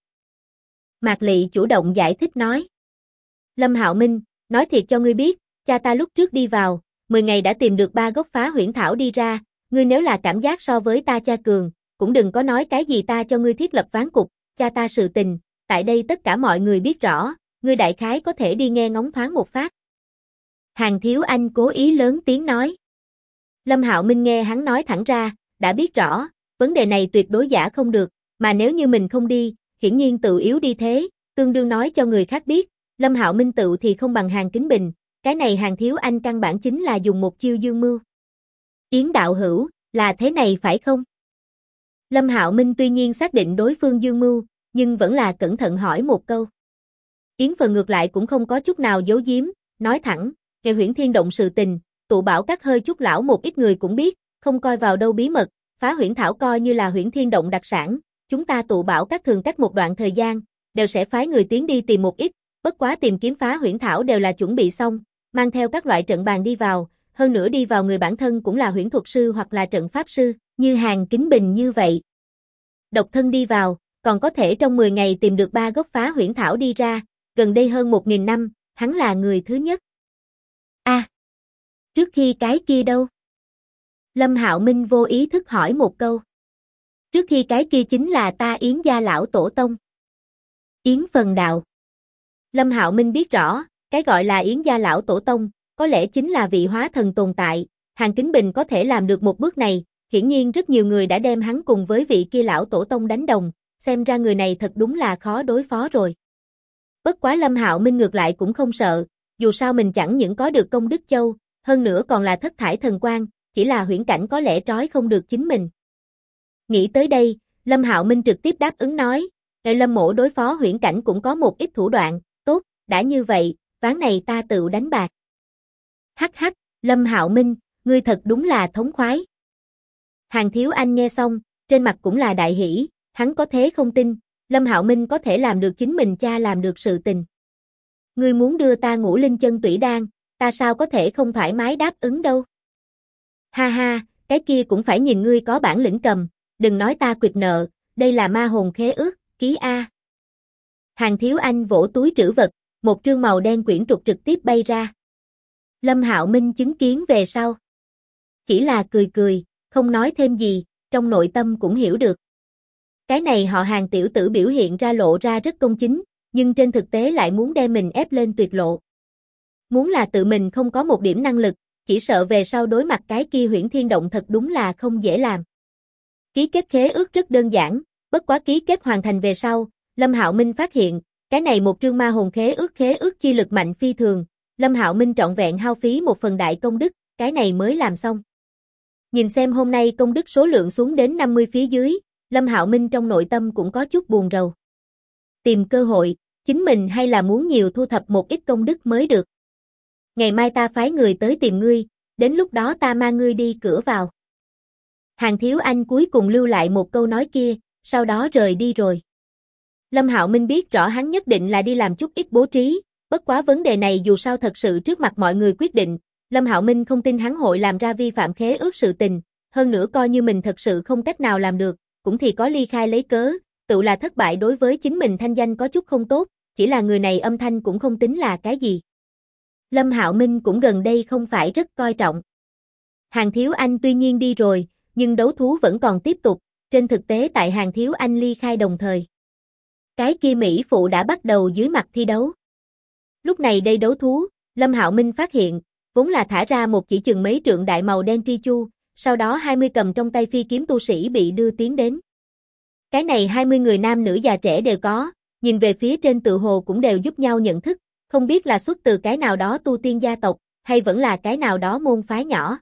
Mạc Lị chủ động giải thích nói. Lâm Hạo Minh, nói thiệt cho ngươi biết, cha ta lúc trước đi vào, 10 ngày đã tìm được 3 gốc phá huyễn thảo đi ra, ngươi nếu là cảm giác so với ta cha cường, cũng đừng có nói cái gì ta cho ngươi thiết lập ván cục, cha ta sự tình, tại đây tất cả mọi người biết rõ, ngươi đại khái có thể đi nghe ngóng thoáng một phát. Hàn Thiếu Anh cố ý lớn tiếng nói. Lâm Hạo Minh nghe hắn nói thẳng ra, đã biết rõ, vấn đề này tuyệt đối giả không được, mà nếu như mình không đi, hiển nhiên tự yếu đi thế, tương đương nói cho người khác biết, Lâm Hạo Minh tự thì không bằng Hàn Kính Bình, cái này Hàn Thiếu Anh căn bản chính là dùng một chiêu dương mưu. Yến đạo hữu, là thế này phải không? Lâm Hạo Minh tuy nhiên xác định đối phương dương mưu, nhưng vẫn là cẩn thận hỏi một câu. Yến phần ngược lại cũng không có chút nào giấu giếm, nói thẳng, về Huyễn Thiên Động sự tình, tụ bảo các hơi chút lão một ít người cũng biết, không coi vào đâu bí mật, phá huyễn thảo coi như là Huyễn Thiên Động đặc sản, chúng ta tụ bảo các thường cách một đoạn thời gian, đều sẽ phái người tiến đi tìm một ít, bất quá tìm kiếm phá huyễn thảo đều là chuẩn bị xong, mang theo các loại trận bàn đi vào, hơn nữa đi vào người bản thân cũng là huyễn thuật sư hoặc là trận pháp sư, như Hàn Kính Bình như vậy. Độc thân đi vào, còn có thể trong 10 ngày tìm được 3 gốc phá huyễn thảo đi ra, gần đây hơn 1.000 năm, hắn là người thứ nhất. Trước khi cái kia đâu? Lâm Hạo Minh vô ý thức hỏi một câu. Trước khi cái kia chính là ta Yến gia lão tổ tông. Yến Phần Đạo. Lâm Hạo Minh biết rõ, cái gọi là Yến gia lão tổ tông, có lẽ chính là vị hóa thần tồn tại, Hàn Kính Bình có thể làm được một bước này, hiển nhiên rất nhiều người đã đem hắn cùng với vị kia lão tổ tông đánh đồng, xem ra người này thật đúng là khó đối phó rồi. Bất quá Lâm Hạo Minh ngược lại cũng không sợ, dù sao mình chẳng những có được công đức châu, hơn nữa còn là thất thải thần quang, chỉ là huyễn cảnh có lẽ trói không được chính mình. Nghĩ tới đây, Lâm Hạo Minh trực tiếp đáp ứng nói, Lâm mỗ đối phó huyễn cảnh cũng có một ít thủ đoạn, tốt, đã như vậy, ván này ta tự đánh bạc. Hắc hắc, Lâm Hạo Minh, ngươi thật đúng là thống khoái. Hàn Thiếu Anh nghe xong, trên mặt cũng là đại hỉ, hắn có thế không tin, Lâm Hạo Minh có thể làm được chính mình cha làm được sự tình. Ngươi muốn đưa ta Ngũ Linh Chân Tủy Đan, ta sao có thể không thoải mái đáp ứng đâu. Ha ha, cái kia cũng phải nhìn ngươi có bản lĩnh cầm, đừng nói ta quyệt nợ, đây là ma hồn khế ước, ký A. Hàn Thiếu Anh vỗ túi trữ vật, một trương màu đen quyển trục trực tiếp bay ra. Lâm Hạo Minh chứng kiến về sau. Chỉ là cười cười, không nói thêm gì, trong nội tâm cũng hiểu được. Cái này họ Hàn tiểu tử biểu hiện ra lộ ra rất công chính, nhưng trên thực tế lại muốn đem mình ép lên tuyệt lộ. Muốn là tự mình không có một điểm năng lực, chỉ sợ về sau đối mặt cái kia Huyễn Thiên Động thật đúng là không dễ làm. Ký kết khế ước rất đơn giản, bất quá ký kết hoàn thành về sau, Lâm Hạo Minh phát hiện, cái này một trương ma hồn khế ước chi lực mạnh phi thường, Lâm Hạo Minh trọn vẹn hao phí một phần đại công đức, cái này mới làm xong. Nhìn xem hôm nay công đức số lượng xuống đến 50 phía dưới, Lâm Hạo Minh trong nội tâm cũng có chút buồn rầu. Tìm cơ hội, chính mình hay là muốn nhiều thu thập một ít công đức mới được. Ngày mai ta phái người tới tìm ngươi, đến lúc đó ta mang ngươi đi cửa vào. Hàn Thiếu Anh cuối cùng lưu lại một câu nói kia, sau đó rời đi rồi. Lâm Hạo Minh biết rõ hắn nhất định là đi làm chút ít bố trí, bất quá vấn đề này dù sao thật sự trước mặt mọi người quyết định, Lâm Hạo Minh không tin hắn hội làm ra vi phạm khế ước sự tình, hơn nữa coi như mình thật sự không cách nào làm được, cũng thì có ly khai lấy cớ, tự là thất bại đối với chính mình thanh danh có chút không tốt, chỉ là người này âm thanh cũng không tính là cái gì. Lâm Hạo Minh cũng gần đây không phải rất coi trọng. Hàn Thiếu Anh tuy nhiên đi rồi, nhưng đấu thú vẫn còn tiếp tục, trên thực tế tại Hàn Thiếu Anh ly khai đồng thời. Cái kia Mỹ phụ đã bắt đầu dưới mặt thi đấu. Lúc này đây đấu thú, Lâm Hạo Minh phát hiện, vốn là thả ra một chỉ chừng mấy trượng đại màu đen tri chu, sau đó 20 cầm trong tay phi kiếm tu sĩ bị đưa tiến đến. Cái này 20 người nam nữ già trẻ đều có, nhìn về phía trên tự hồ cũng đều giúp nhau nhận thức, không biết là xuất từ cái nào đó tu tiên gia tộc, hay vẫn là cái nào đó môn phái nhỏ.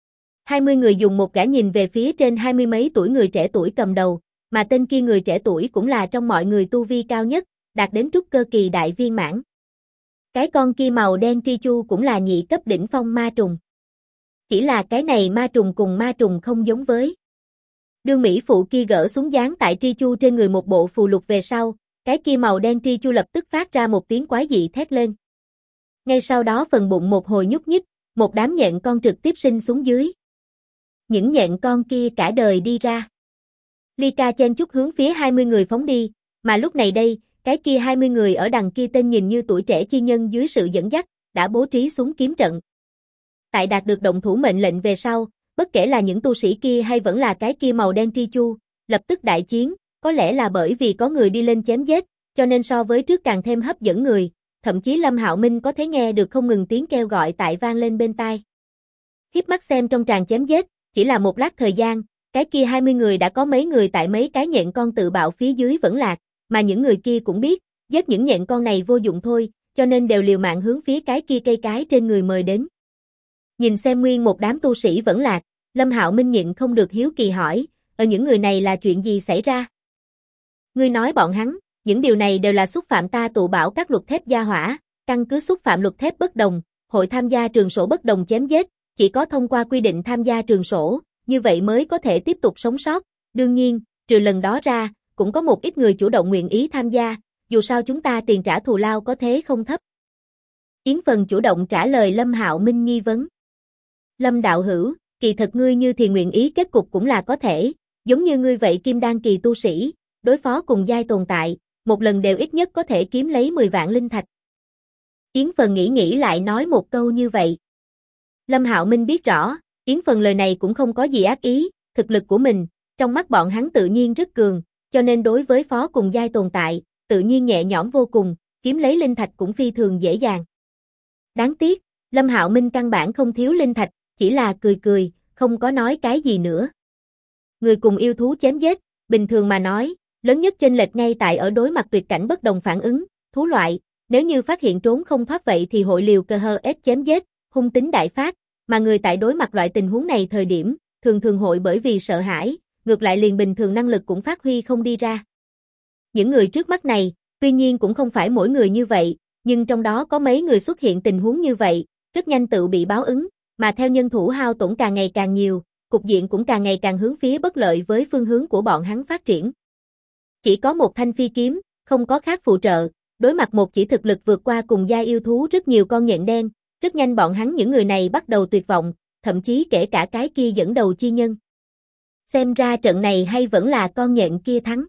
20 người dùng một gã nhìn về phía trên 20 mấy tuổi người trẻ tuổi cầm đầu, mà tên kia người trẻ tuổi cũng là trong mọi người tu vi cao nhất, đạt đến trúc cơ kỳ đại viên mãn. Cái con kia màu đen tri chu cũng là nhị cấp đỉnh phong ma trùng. Chỉ là cái này ma trùng cùng ma trùng không giống với. Đương Mỹ phụ kia gỡ xuống dán tại tri chu trên người một bộ phù lục về sau, cái kia màu đen tri chu lập tức phát ra một tiếng quái dị thét lên. Ngay sau đó phần bụng một hồi nhúc nhích, một đám nhện con trực tiếp sinh xuống dưới. Những nhện con kia cả đời đi ra. Ly Ca chen chúc hướng phía 20 người phóng đi, mà lúc này đây, cái kia 20 người ở đằng kia tên nhìn như tuổi trẻ chi nhân dưới sự dẫn dắt, đã bố trí xuống kiếm trận. Tại đạt được động thủ mệnh lệnh về sau, bất kể là những tu sĩ kia hay vẫn là cái kia màu đen tri chu, lập tức đại chiến, có lẽ là bởi vì có người đi lên chém giết, cho nên so với trước càng thêm hấp dẫn người, thậm chí Lâm Hạo Minh có thể nghe được không ngừng tiếng kêu gọi tại vang lên bên tai. Hiếp mắt xem trong tràng chém giết, chỉ là một lát thời gian, cái kia 20 người đã có mấy người tại mấy cái nhện con tự bạo phía dưới vẫn lạc, mà những người kia cũng biết, giết những nhện con này vô dụng thôi, cho nên đều liều mạng hướng phía cái kia cây cái trên người mời đến. Nhìn xem nguyên một đám tu sĩ vẫn lạc, Lâm Hạo Minh nhịn không được hiếu kỳ hỏi, ở những người này là chuyện gì xảy ra? Ngươi nói bọn hắn, những điều này đều là xúc phạm ta tụ bảo các luật thép gia hỏa, căn cứ xúc phạm luật thép bất đồng, hội tham gia trường sổ bất đồng chém giết, chỉ có thông qua quy định tham gia trường sổ, như vậy mới có thể tiếp tục sống sót, đương nhiên, trừ lần đó ra, cũng có một ít người chủ động nguyện ý tham gia, dù sao chúng ta tiền trả thù lao có thế không thấp. Yến Phần chủ động trả lời Lâm Hạo Minh nghi vấn. Lâm đạo hữu, kỳ thật ngươi như thì nguyện ý kết cục cũng là có thể, giống như ngươi vậy kim đan kỳ tu sĩ, đối phó cùng giai tồn tại, một lần đều ít nhất có thể kiếm lấy 10 vạn linh thạch. Yến Phần nghĩ lại nói một câu như vậy. Lâm Hạo Minh biết rõ, Yến Phần lời này cũng không có gì ác ý, thực lực của mình, trong mắt bọn hắn tự nhiên rất cường, cho nên đối với phó cùng giai tồn tại, tự nhiên nhẹ nhõm vô cùng, kiếm lấy linh thạch cũng phi thường dễ dàng. Đáng tiếc, Lâm Hạo Minh căn bản không thiếu linh thạch, chỉ là cười, không có nói cái gì nữa. Người cùng yêu thú chém giết, bình thường mà nói, lớn nhất chênh lệch ngay tại ở đối mặt tuyệt cảnh bất đồng phản ứng, thú loại, nếu như phát hiện trốn không thoát vậy thì hội liều cơ hơ ép chém giết, hung tính đại phát, mà người tại đối mặt loại tình huống này thời điểm, thường hội bởi vì sợ hãi, ngược lại liền bình thường năng lực cũng phát huy không đi ra. Những người trước mắt này, tuy nhiên cũng không phải mỗi người như vậy, nhưng trong đó có mấy người xuất hiện tình huống như vậy, rất nhanh tự bị báo ứng, mà theo nhân thủ hao tổn càng ngày càng nhiều, cục diện cũng càng ngày càng hướng phía bất lợi với phương hướng của bọn hắn phát triển. Chỉ có một thanh phi kiếm, không có khác phụ trợ, đối mặt một chỉ thực lực vượt qua cùng giai yêu thú rất nhiều con nhện đen, rất nhanh bọn hắn những người này bắt đầu tuyệt vọng, thậm chí kể cả cái kia dẫn đầu chi nhân. Xem ra trận này hay vẫn là con nhện kia thắng.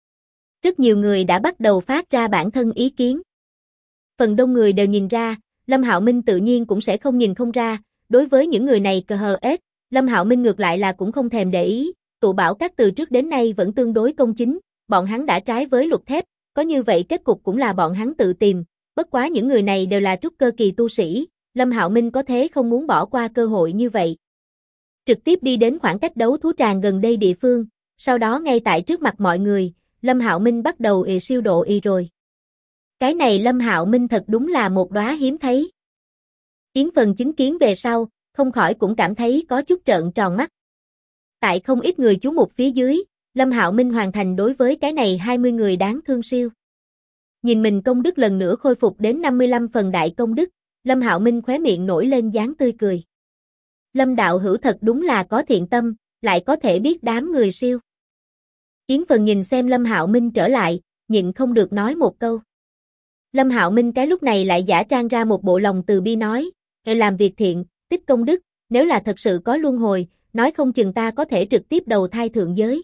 Rất nhiều người đã bắt đầu phát ra bản thân ý kiến. Phần đông người đều nhìn ra, Lâm Hạo Minh tự nhiên cũng sẽ không nhìn không ra, đối với những người này cờ hờ ết, Lâm Hạo Minh ngược lại là cũng không thèm để ý, tụ bảo các từ trước đến nay vẫn tương đối công chính, bọn hắn đã trái với luật thép, có như vậy kết cục cũng là bọn hắn tự tìm, bất quá những người này đều là trúc cơ kỳ tu sĩ, Lâm Hạo Minh có thế không muốn bỏ qua cơ hội như vậy. Trực tiếp đi đến khoảng cách đấu thú tràng gần đây địa phương, sau đó ngay tại trước mặt mọi người, Lâm Hạo Minh bắt đầu siêu độ rồi. Cái này Lâm Hạo Minh thật đúng là một đóa hiếm thấy. Yến Phần chứng kiến về sau, không khỏi cũng cảm thấy có chút trợn tròn mắt. Tại không ít người chú mục phía dưới, Lâm Hạo Minh hoàn thành đối với cái này 20 người đáng thương siêu. Nhìn mình công đức lần nữa khôi phục đến 55 phần đại công đức, Lâm Hạo Minh khóe miệng nổi lên dáng tươi cười. Lâm đạo hữu thật đúng là có thiện tâm, lại có thể biết đám người siêu. Yến Phần nhìn xem Lâm Hạo Minh trở lại, nhịn không được nói một câu. Lâm Hạo Minh cái lúc này lại giả trang ra một bộ lòng từ bi nói, làm việc thiện, tích công đức, nếu là thật sự có luân hồi, nói không chừng ta có thể trực tiếp đầu thai thượng giới.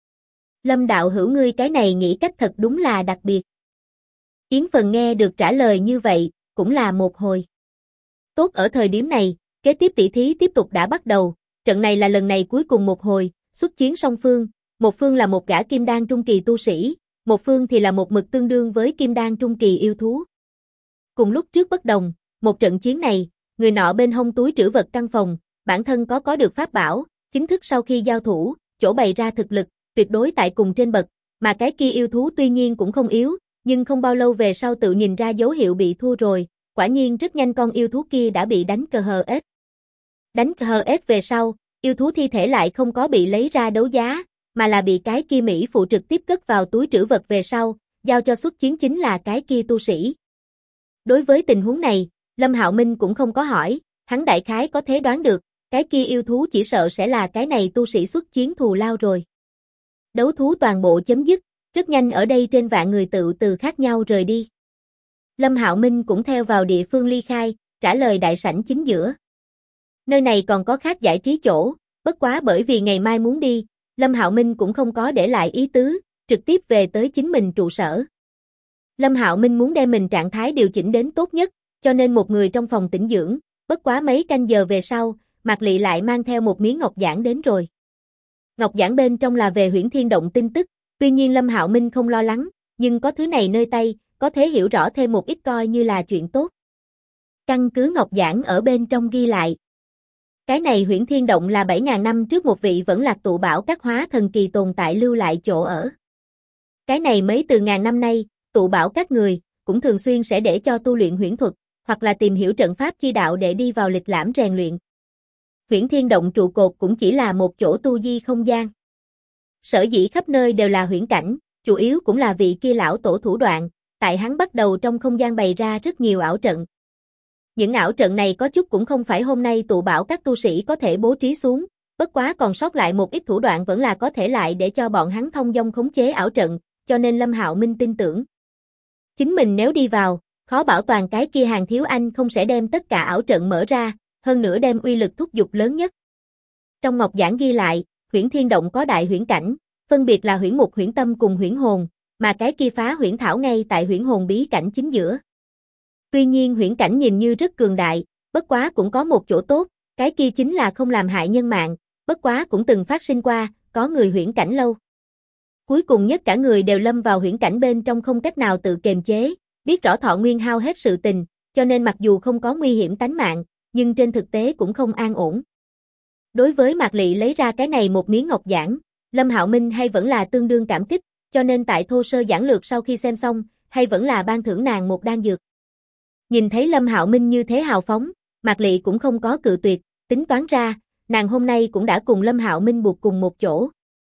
Lâm đạo hữu ngươi cái này nghĩ cách thật đúng là đặc biệt. Yến Phần nghe được trả lời như vậy, cũng là một hồi. Tốt ở thời điểm này, kế tiếp tỷ thí tiếp tục đã bắt đầu, trận này là lần này cuối cùng một hồi, xuất chiến song phương, một phương là một gã kim đan trung kỳ tu sĩ, một phương thì là một mực tương đương với kim đan trung kỳ yêu thú. Cùng lúc trước bất đồng, một trận chiến này, người nọ bên hông túi trữ vật căn phòng, bản thân có được pháp bảo, chính thức sau khi giao thủ, chỗ bày ra thực lực, tuyệt đối tại cùng trên bậc, mà cái kia yêu thú tuy nhiên cũng không yếu, nhưng không bao lâu về sau tự nhìn ra dấu hiệu bị thua rồi, quả nhiên rất nhanh con yêu thú kia đã bị đánh cờ hờ ết. Đánh cờ hờ ết về sau, yêu thú thi thể lại không có bị lấy ra đấu giá, mà là bị cái kia Mỹ phụ trực tiếp cất vào túi trữ vật về sau, giao cho xuất chiến chính là cái kia tu sĩ. Đối với tình huống này, Lâm Hạo Minh cũng không có hỏi, hắn đại khái có thể đoán được, cái kia yêu thú chỉ sợ sẽ là cái này tu sĩ xuất chiến thù lao rồi. Đấu thú toàn bộ chấm dứt, rất nhanh ở đây trên vạn người tự từ khác nhau rời đi. Lâm Hạo Minh cũng theo vào địa phương ly khai, trả lời đại sảnh chính giữa. Nơi này còn có khác giải trí chỗ, bất quá bởi vì ngày mai muốn đi, Lâm Hạo Minh cũng không có để lại ý tứ, trực tiếp về tới chính mình trụ sở. Lâm Hạo Minh muốn đem mình trạng thái điều chỉnh đến tốt nhất, cho nên một người trong phòng tĩnh dưỡng, bất quá mấy canh giờ về sau, Mạc Lị lại mang theo một miếng ngọc giản đến rồi. Ngọc giản bên trong là về Huyễn Thiên Động tin tức, tuy nhiên Lâm Hạo Minh không lo lắng, nhưng có thứ này nơi tay, có thể hiểu rõ thêm một ít coi như là chuyện tốt. Căn cứ ngọc giản ở bên trong ghi lại. Cái này Huyễn Thiên Động là 7.000 năm trước một vị vẫn lạc tụ bảo các hóa thần kỳ tồn tại lưu lại chỗ ở. Cái này mấy từ ngàn năm nay, tụ bảo các người, cũng thường xuyên sẽ để cho tu luyện huyễn thuật, hoặc là tìm hiểu trận pháp chi đạo để đi vào lịch lãm rèn luyện. Huyễn Thiên Động trụ cột cũng chỉ là một chỗ tu di không gian. Sở dĩ khắp nơi đều là huyễn cảnh, chủ yếu cũng là vị kia lão tổ thủ đoạn, tại hắn bắt đầu trong không gian bày ra rất nhiều ảo trận. Những ảo trận này có chút cũng không phải hôm nay tụ bảo các tu sĩ có thể bố trí xuống, bất quá còn sót lại một ít thủ đoạn vẫn là có thể lại để cho bọn hắn thông dong khống chế ảo trận, cho nên Lâm Hạo Minh tin tưởng. Chính mình nếu đi vào, khó bảo toàn cái kia Hàng Thiếu Anh không sẽ đem tất cả ảo trận mở ra, hơn nữa đem uy lực thúc giục lớn nhất. Trong ngọc giản ghi lại, Huyễn Thiên Động có đại huyễn cảnh, phân biệt là huyễn mục, huyễn tâm cùng huyễn hồn, mà cái kia phá huyễn thảo ngay tại huyễn hồn bí cảnh chính giữa. Tuy nhiên huyễn cảnh nhìn như rất cường đại, bất quá cũng có một chỗ tốt, cái kia chính là không làm hại nhân mạng, bất quá cũng từng phát sinh qua, có người huyễn cảnh lâu. Cuối cùng nhất cả người đều lâm vào huyễn cảnh bên trong không cách nào tự kiềm chế, biết rõ thọ nguyên hao hết sự tình, cho nên mặc dù không có nguy hiểm tánh mạng, nhưng trên thực tế cũng không an ổn. Đối với Mạc Lị lấy ra cái này một miếng ngọc giản, Lâm Hạo Minh hay vẫn là tương đương cảm kích, cho nên tại thô sơ giản lược sau khi xem xong, hay vẫn là ban thưởng nàng một đan dược. Nhìn thấy Lâm Hạo Minh như thế hào phóng, Mạc Lị cũng không có cự tuyệt, tính toán ra, nàng hôm nay cũng đã cùng Lâm Hạo Minh buộc cùng một chỗ.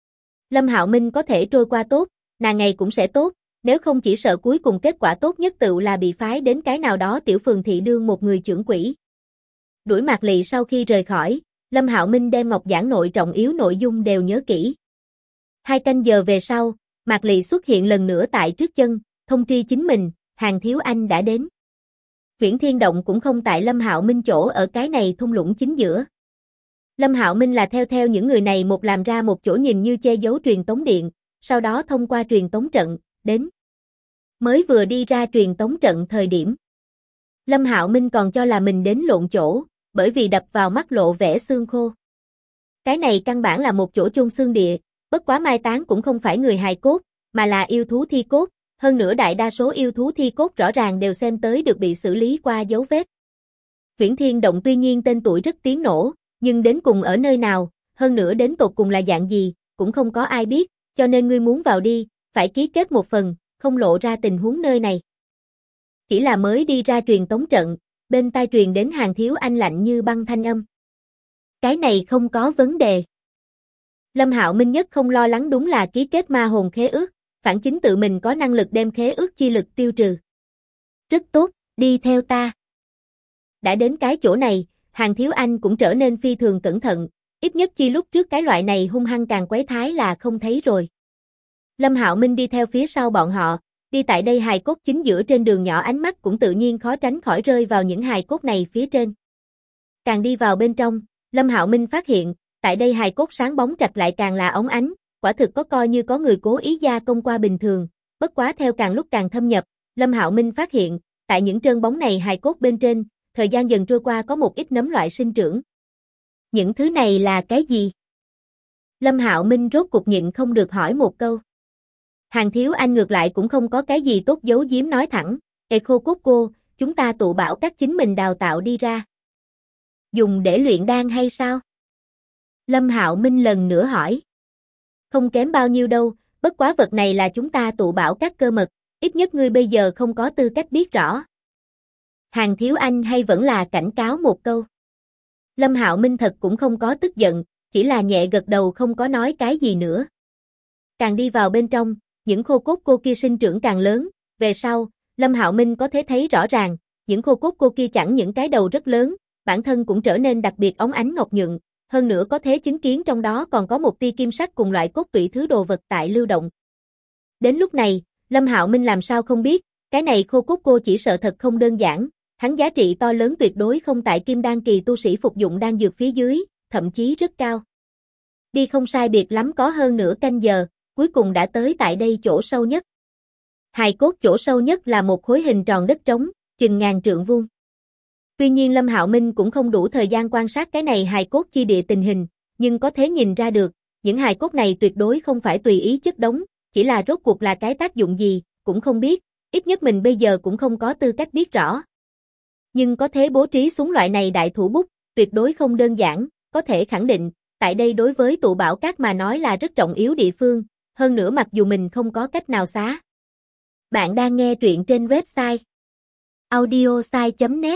Lâm Hạo Minh có thể trôi qua tốt, nàng ngày cũng sẽ tốt, nếu không chỉ sợ cuối cùng kết quả tốt nhất tự là bị phái đến cái nào đó tiểu phường thị đương một người trưởng quỹ. Đuổi Mạc Lị sau khi rời khỏi, Lâm Hạo Minh đem ngọc giảng nội trọng yếu nội dung đều nhớ kỹ. 2 canh giờ về sau, Mạc Lị xuất hiện lần nữa tại trước chân, thông tri chính mình, Hàn Thiếu Anh đã đến. Viễn Thiên Động cũng không tại Lâm Hạo Minh chỗ ở cái này thung lũng chính giữa. Lâm Hạo Minh là theo những người này một làm ra một chỗ nhìn như che giấu truyền tống điện, sau đó thông qua truyền tống trận, đến. Mới vừa đi ra truyền tống trận thời điểm. Lâm Hạo Minh còn cho là mình đến lộn chỗ, bởi vì đập vào mắt lộ vẻ xương khô. Cái này căn bản là một chỗ chôn xương địa, bất quá mai táng cũng không phải người hài cốt, mà là yêu thú thi cốt, hơn nữa đại đa số yêu thú thi cốt rõ ràng đều xem tới được bị xử lý qua dấu vết. Viễn Thiên Động tuy nhiên tên tuổi rất tiếng nổ, nhưng đến cùng ở nơi nào, hơn nữa đến tột cùng là dạng gì, cũng không có ai biết, cho nên ngươi muốn vào đi, phải ký kết một phần, không lộ ra tình huống nơi này. Chỉ là mới đi ra truyền tống trận, bên tai truyền đến Hàn Thiếu Anh lạnh như băng thanh âm. Cái này không có vấn đề. Lâm Hạo Minh nhất không lo lắng đúng là ký kết ma hồn khế ước, phản chính tự mình có năng lực đem khế ước chi lực tiêu trừ. Rất tốt, đi theo ta. Đã đến cái chỗ này, Hàn Thiếu Anh cũng trở nên phi thường cẩn thận, ít nhất chi lúc trước cái loại này hung hăng càng quấy thái là không thấy rồi. Lâm Hạo Minh đi theo phía sau bọn họ, đi tại đây hài cốt chính giữa trên đường nhỏ, ánh mắt cũng tự nhiên khó tránh khỏi rơi vào những hài cốt này phía trên. Càng đi vào bên trong, Lâm Hạo Minh phát hiện, tại đây hài cốt sáng bóng trạch lại càng là óng ánh, quả thực có coi như có người cố ý gia công qua bình thường, bất quá theo càng lúc càng thâm nhập, Lâm Hạo Minh phát hiện, tại những trơn bóng này hài cốt bên trên, thời gian dần trôi qua có một ít nấm loại sinh trưởng. Những thứ này là cái gì? Lâm Hạo Minh rốt cục nhịn không được hỏi một câu. Hàn Thiếu Anh ngược lại cũng không có cái gì tốt giấu giếm nói thẳng, Echo cốt cô, chúng ta tụ bảo các chính mình đào tạo đi ra. Dùng để luyện đan hay sao? Lâm Hạo Minh lần nữa hỏi. Không kém bao nhiêu đâu, bất quá vật này là chúng ta tụ bảo các cơ mật, ít nhất ngươi bây giờ không có tư cách biết rõ. Hàn Thiếu Anh hay vẫn là cảnh cáo một câu. Lâm Hạo Minh thật cũng không có tức giận, chỉ là nhẹ gật đầu không có nói cái gì nữa. Càng đi vào bên trong, những khô cốt cô kia sinh trưởng càng lớn, về sau, Lâm Hạo Minh có thể thấy rõ ràng, những khô cốt cô kia chẳng những cái đầu rất lớn, bản thân cũng trở nên đặc biệt óng ánh ngọc nhuận, hơn nữa có thể chứng kiến trong đó còn có một tia kim sắc cùng loại cốt tủy thứ đồ vật tại lưu động. Đến lúc này, Lâm Hạo Minh làm sao không biết, cái này khô cốt cô chỉ sợ thật không đơn giản, hắn giá trị to lớn tuyệt đối không tại kim đan kỳ tu sĩ phục dụng đan dược phía dưới, thậm chí rất cao. Đi không sai biệt lắm có hơn nửa canh giờ, cuối cùng đã tới tại đây chỗ sâu nhất. Hài cốt chỗ sâu nhất là một khối hình tròn đất trống, chừng ngàn trượng vuông. Tuy nhiên Lâm Hạo Minh cũng không đủ thời gian quan sát cái này hài cốt chi địa tình hình, nhưng có thể nhìn ra được, những hài cốt này tuyệt đối không phải tùy ý chất đống, chỉ là rốt cuộc là cái tác dụng gì, cũng không biết, ít nhất mình bây giờ cũng không có tư cách biết rõ. Nhưng có thể bố trí súng loại này đại thủ bút, tuyệt đối không đơn giản, có thể khẳng định, tại đây đối với tụ bảo các mà nói là rất trọng yếu địa phương, hơn nữa mặc dù mình không có cách nào xá. Bạn đang nghe truyện trên website audiosai.net.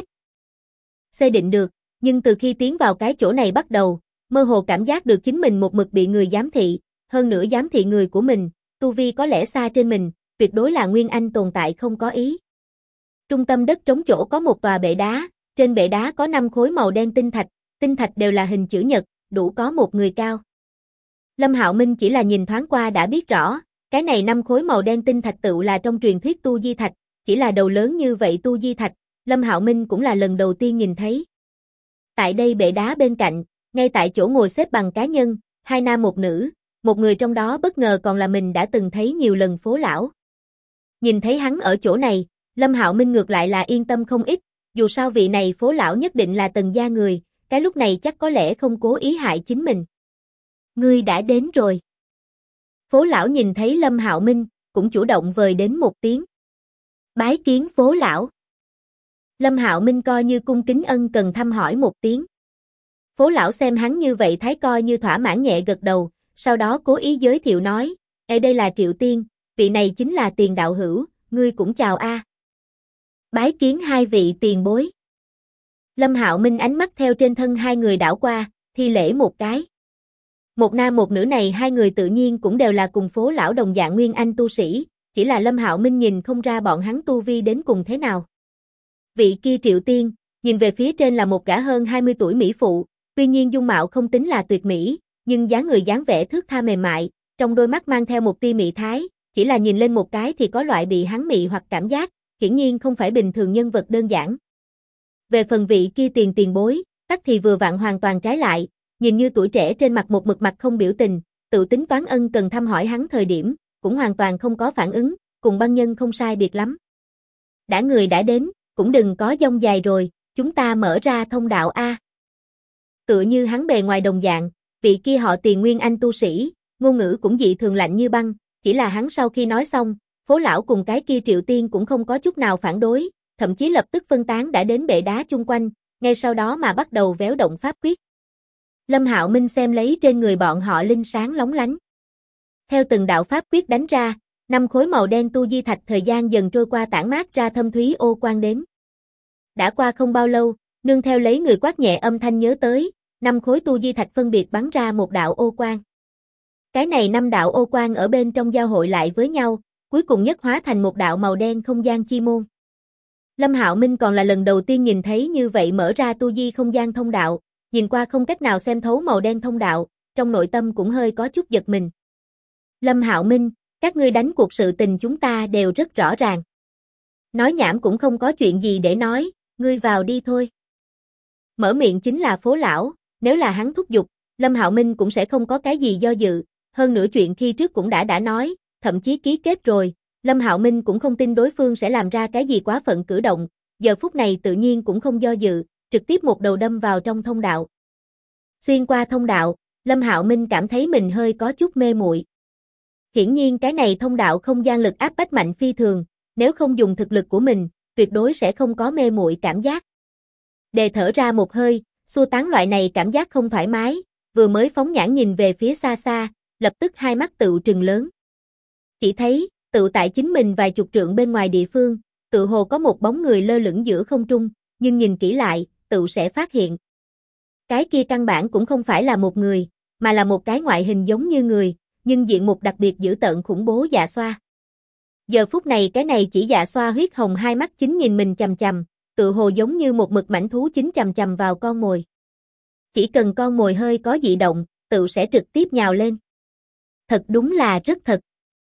Xây định được, nhưng từ khi tiến vào cái chỗ này bắt đầu, mơ hồ cảm giác được chính mình một mực bị người giám thị, hơn nữa giám thị người của mình, tu vi có lẽ xa trên mình, tuyệt đối là nguyên anh tồn tại không có ý. Trung tâm đất trống chỗ có một tòa bệ đá, trên bệ đá có 5 khối màu đen tinh thạch đều là hình chữ nhật, đủ có một người cao. Lâm Hạo Minh chỉ là nhìn thoáng qua đã biết rõ, cái này 5 khối màu đen tinh thạch tựu là trong truyền thuyết tu di thạch, chỉ là đầu lớn như vậy tu di thạch, Lâm Hạo Minh cũng là lần đầu tiên nhìn thấy. Tại đây bệ đá bên cạnh, ngay tại chỗ ngồi xếp bằng cá nhân, 2 nam một nữ, một người trong đó bất ngờ còn là mình đã từng thấy nhiều lần phố lão. Nhìn thấy hắn ở chỗ này, Lâm Hạo Minh ngược lại là yên tâm không ít, dù sao vị này phố lão nhất định là Tần gia người, cái lúc này chắc có lẽ không cố ý hại chính mình. Ngươi đã đến rồi. Phố lão nhìn thấy Lâm Hạo Minh, cũng chủ động vời đến một tiếng. Bái kiến phố lão. Lâm Hạo Minh coi như cung kính ân cần thăm hỏi một tiếng. Phố lão xem hắn như vậy thái coi như thỏa mãn nhẹ gật đầu, sau đó cố ý giới thiệu nói, đây là Triệu Tiên, vị này chính là Tiền đạo hữu, ngươi cũng chào a. Bái kiến hai vị tiền bối. Lâm Hạo Minh ánh mắt theo trên thân hai người đảo qua, thi lễ một cái. Một nam một nữ này hai người tự nhiên cũng đều là cùng phố lão đồng dạng nguyên anh tu sĩ, chỉ là Lâm Hạo Minh nhìn không ra bọn hắn tu vi đến cùng thế nào. Vị kia Triệu Tiên, nhìn về phía trên là một gã hơn 20 tuổi mỹ phụ, Tuy nhiên dung mạo không tính là tuyệt mỹ, nhưng dáng người dáng vẻ thướt tha mềm mại, trong đôi mắt mang theo một tia mị thái, chỉ là nhìn lên một cái thì có loại bị hắn mị hoặc cảm giác, hiển nhiên không phải bình thường nhân vật đơn giản. Về phần vị kia tiền bối, tắc thì vừa vặn hoàn toàn trái lại, nhìn như tuổi trẻ trên mặt một mực mặt không biểu tình, tự tính toán ân cần thăm hỏi hắn thời điểm, cũng hoàn toàn không có phản ứng, cùng băng nhân không sai biệt lắm. Đã người đã đến, cũng đừng có dông dài rồi, chúng ta mở ra thông đạo A. Tựa như hắn bề ngoài đồng dạng, vị kia họ Tiền Nguyên Anh tu sĩ, ngôn ngữ cũng dị thường lạnh như băng, chỉ là hắn sau khi nói xong, Phố lão cùng cái kia Triệu Tiên cũng không có chút nào phản đối, thậm chí lập tức phân tán đã đến bệ đá chung quanh, ngay sau đó mà bắt đầu véo động pháp quyết. Lâm Hạo Minh xem lấy trên người bọn họ linh sáng lóng lánh. Theo từng đạo pháp quyết đánh ra, 5 khối màu đen tu di thạch thời gian dần trôi qua tản mát ra thâm thúy ô quang đến. Đã qua không bao lâu, nương theo lấy người quát nhẹ âm thanh nhớ tới, 5 khối tu di thạch phân biệt bắn ra một đạo ô quang. Cái này 5 đạo ô quang ở bên trong giao hội lại với nhau, cuối cùng nhất hóa thành một đạo màu đen không gian chi môn. Lâm Hạo Minh còn là lần đầu tiên nhìn thấy như vậy mở ra tu di không gian thông đạo, nhìn qua không cách nào xem thấu màu đen thông đạo, trong nội tâm cũng hơi có chút giật mình. Lâm Hạo Minh, các ngươi đánh cuộc sự tình chúng ta đều rất rõ ràng. Nói nhảm cũng không có chuyện gì để nói, ngươi vào đi thôi. Mở miệng chính là Phố lão, nếu là hắn thúc giục, Lâm Hạo Minh cũng sẽ không có cái gì do dự, hơn nữa chuyện khi trước cũng đã nói, thậm chí ký kết rồi, Lâm Hạo Minh cũng không tin đối phương sẽ làm ra cái gì quá phận cử động, giờ phút này tự nhiên cũng không do dự, trực tiếp một đầu đâm vào trong thông đạo. Xuyên qua thông đạo, Lâm Hạo Minh cảm thấy mình hơi có chút mê muội. Hiển nhiên cái này thông đạo không gian lực áp bách mạnh phi thường, nếu không dùng thực lực của mình, tuyệt đối sẽ không có mê muội cảm giác. Đề thở ra một hơi, xua tán loại này cảm giác không thoải mái, vừa mới phóng nhãn nhìn về phía xa xa, lập tức hai mắt tựu trừng lớn. Chỉ thấy, tự tại chính mình vài chục trượng bên ngoài địa phương, tự hồ có một bóng người lơ lửng giữa không trung, nhưng nhìn kỹ lại, tự sẽ phát hiện. Cái kia căn bản cũng không phải là một người, mà là một cái ngoại hình giống như người, nhưng diện mục đặc biệt dữ tợn khủng bố Dạ Xoa. Giờ phút này cái này chỉ Dạ Xoa huyết hồng hai mắt chính nhìn mình chằm chằm, tự hồ giống như một mực mãnh thú chính chằm chằm vào con mồi. Chỉ cần con mồi hơi có dị động, tự sẽ trực tiếp nhào lên. Thật đúng là rất thật.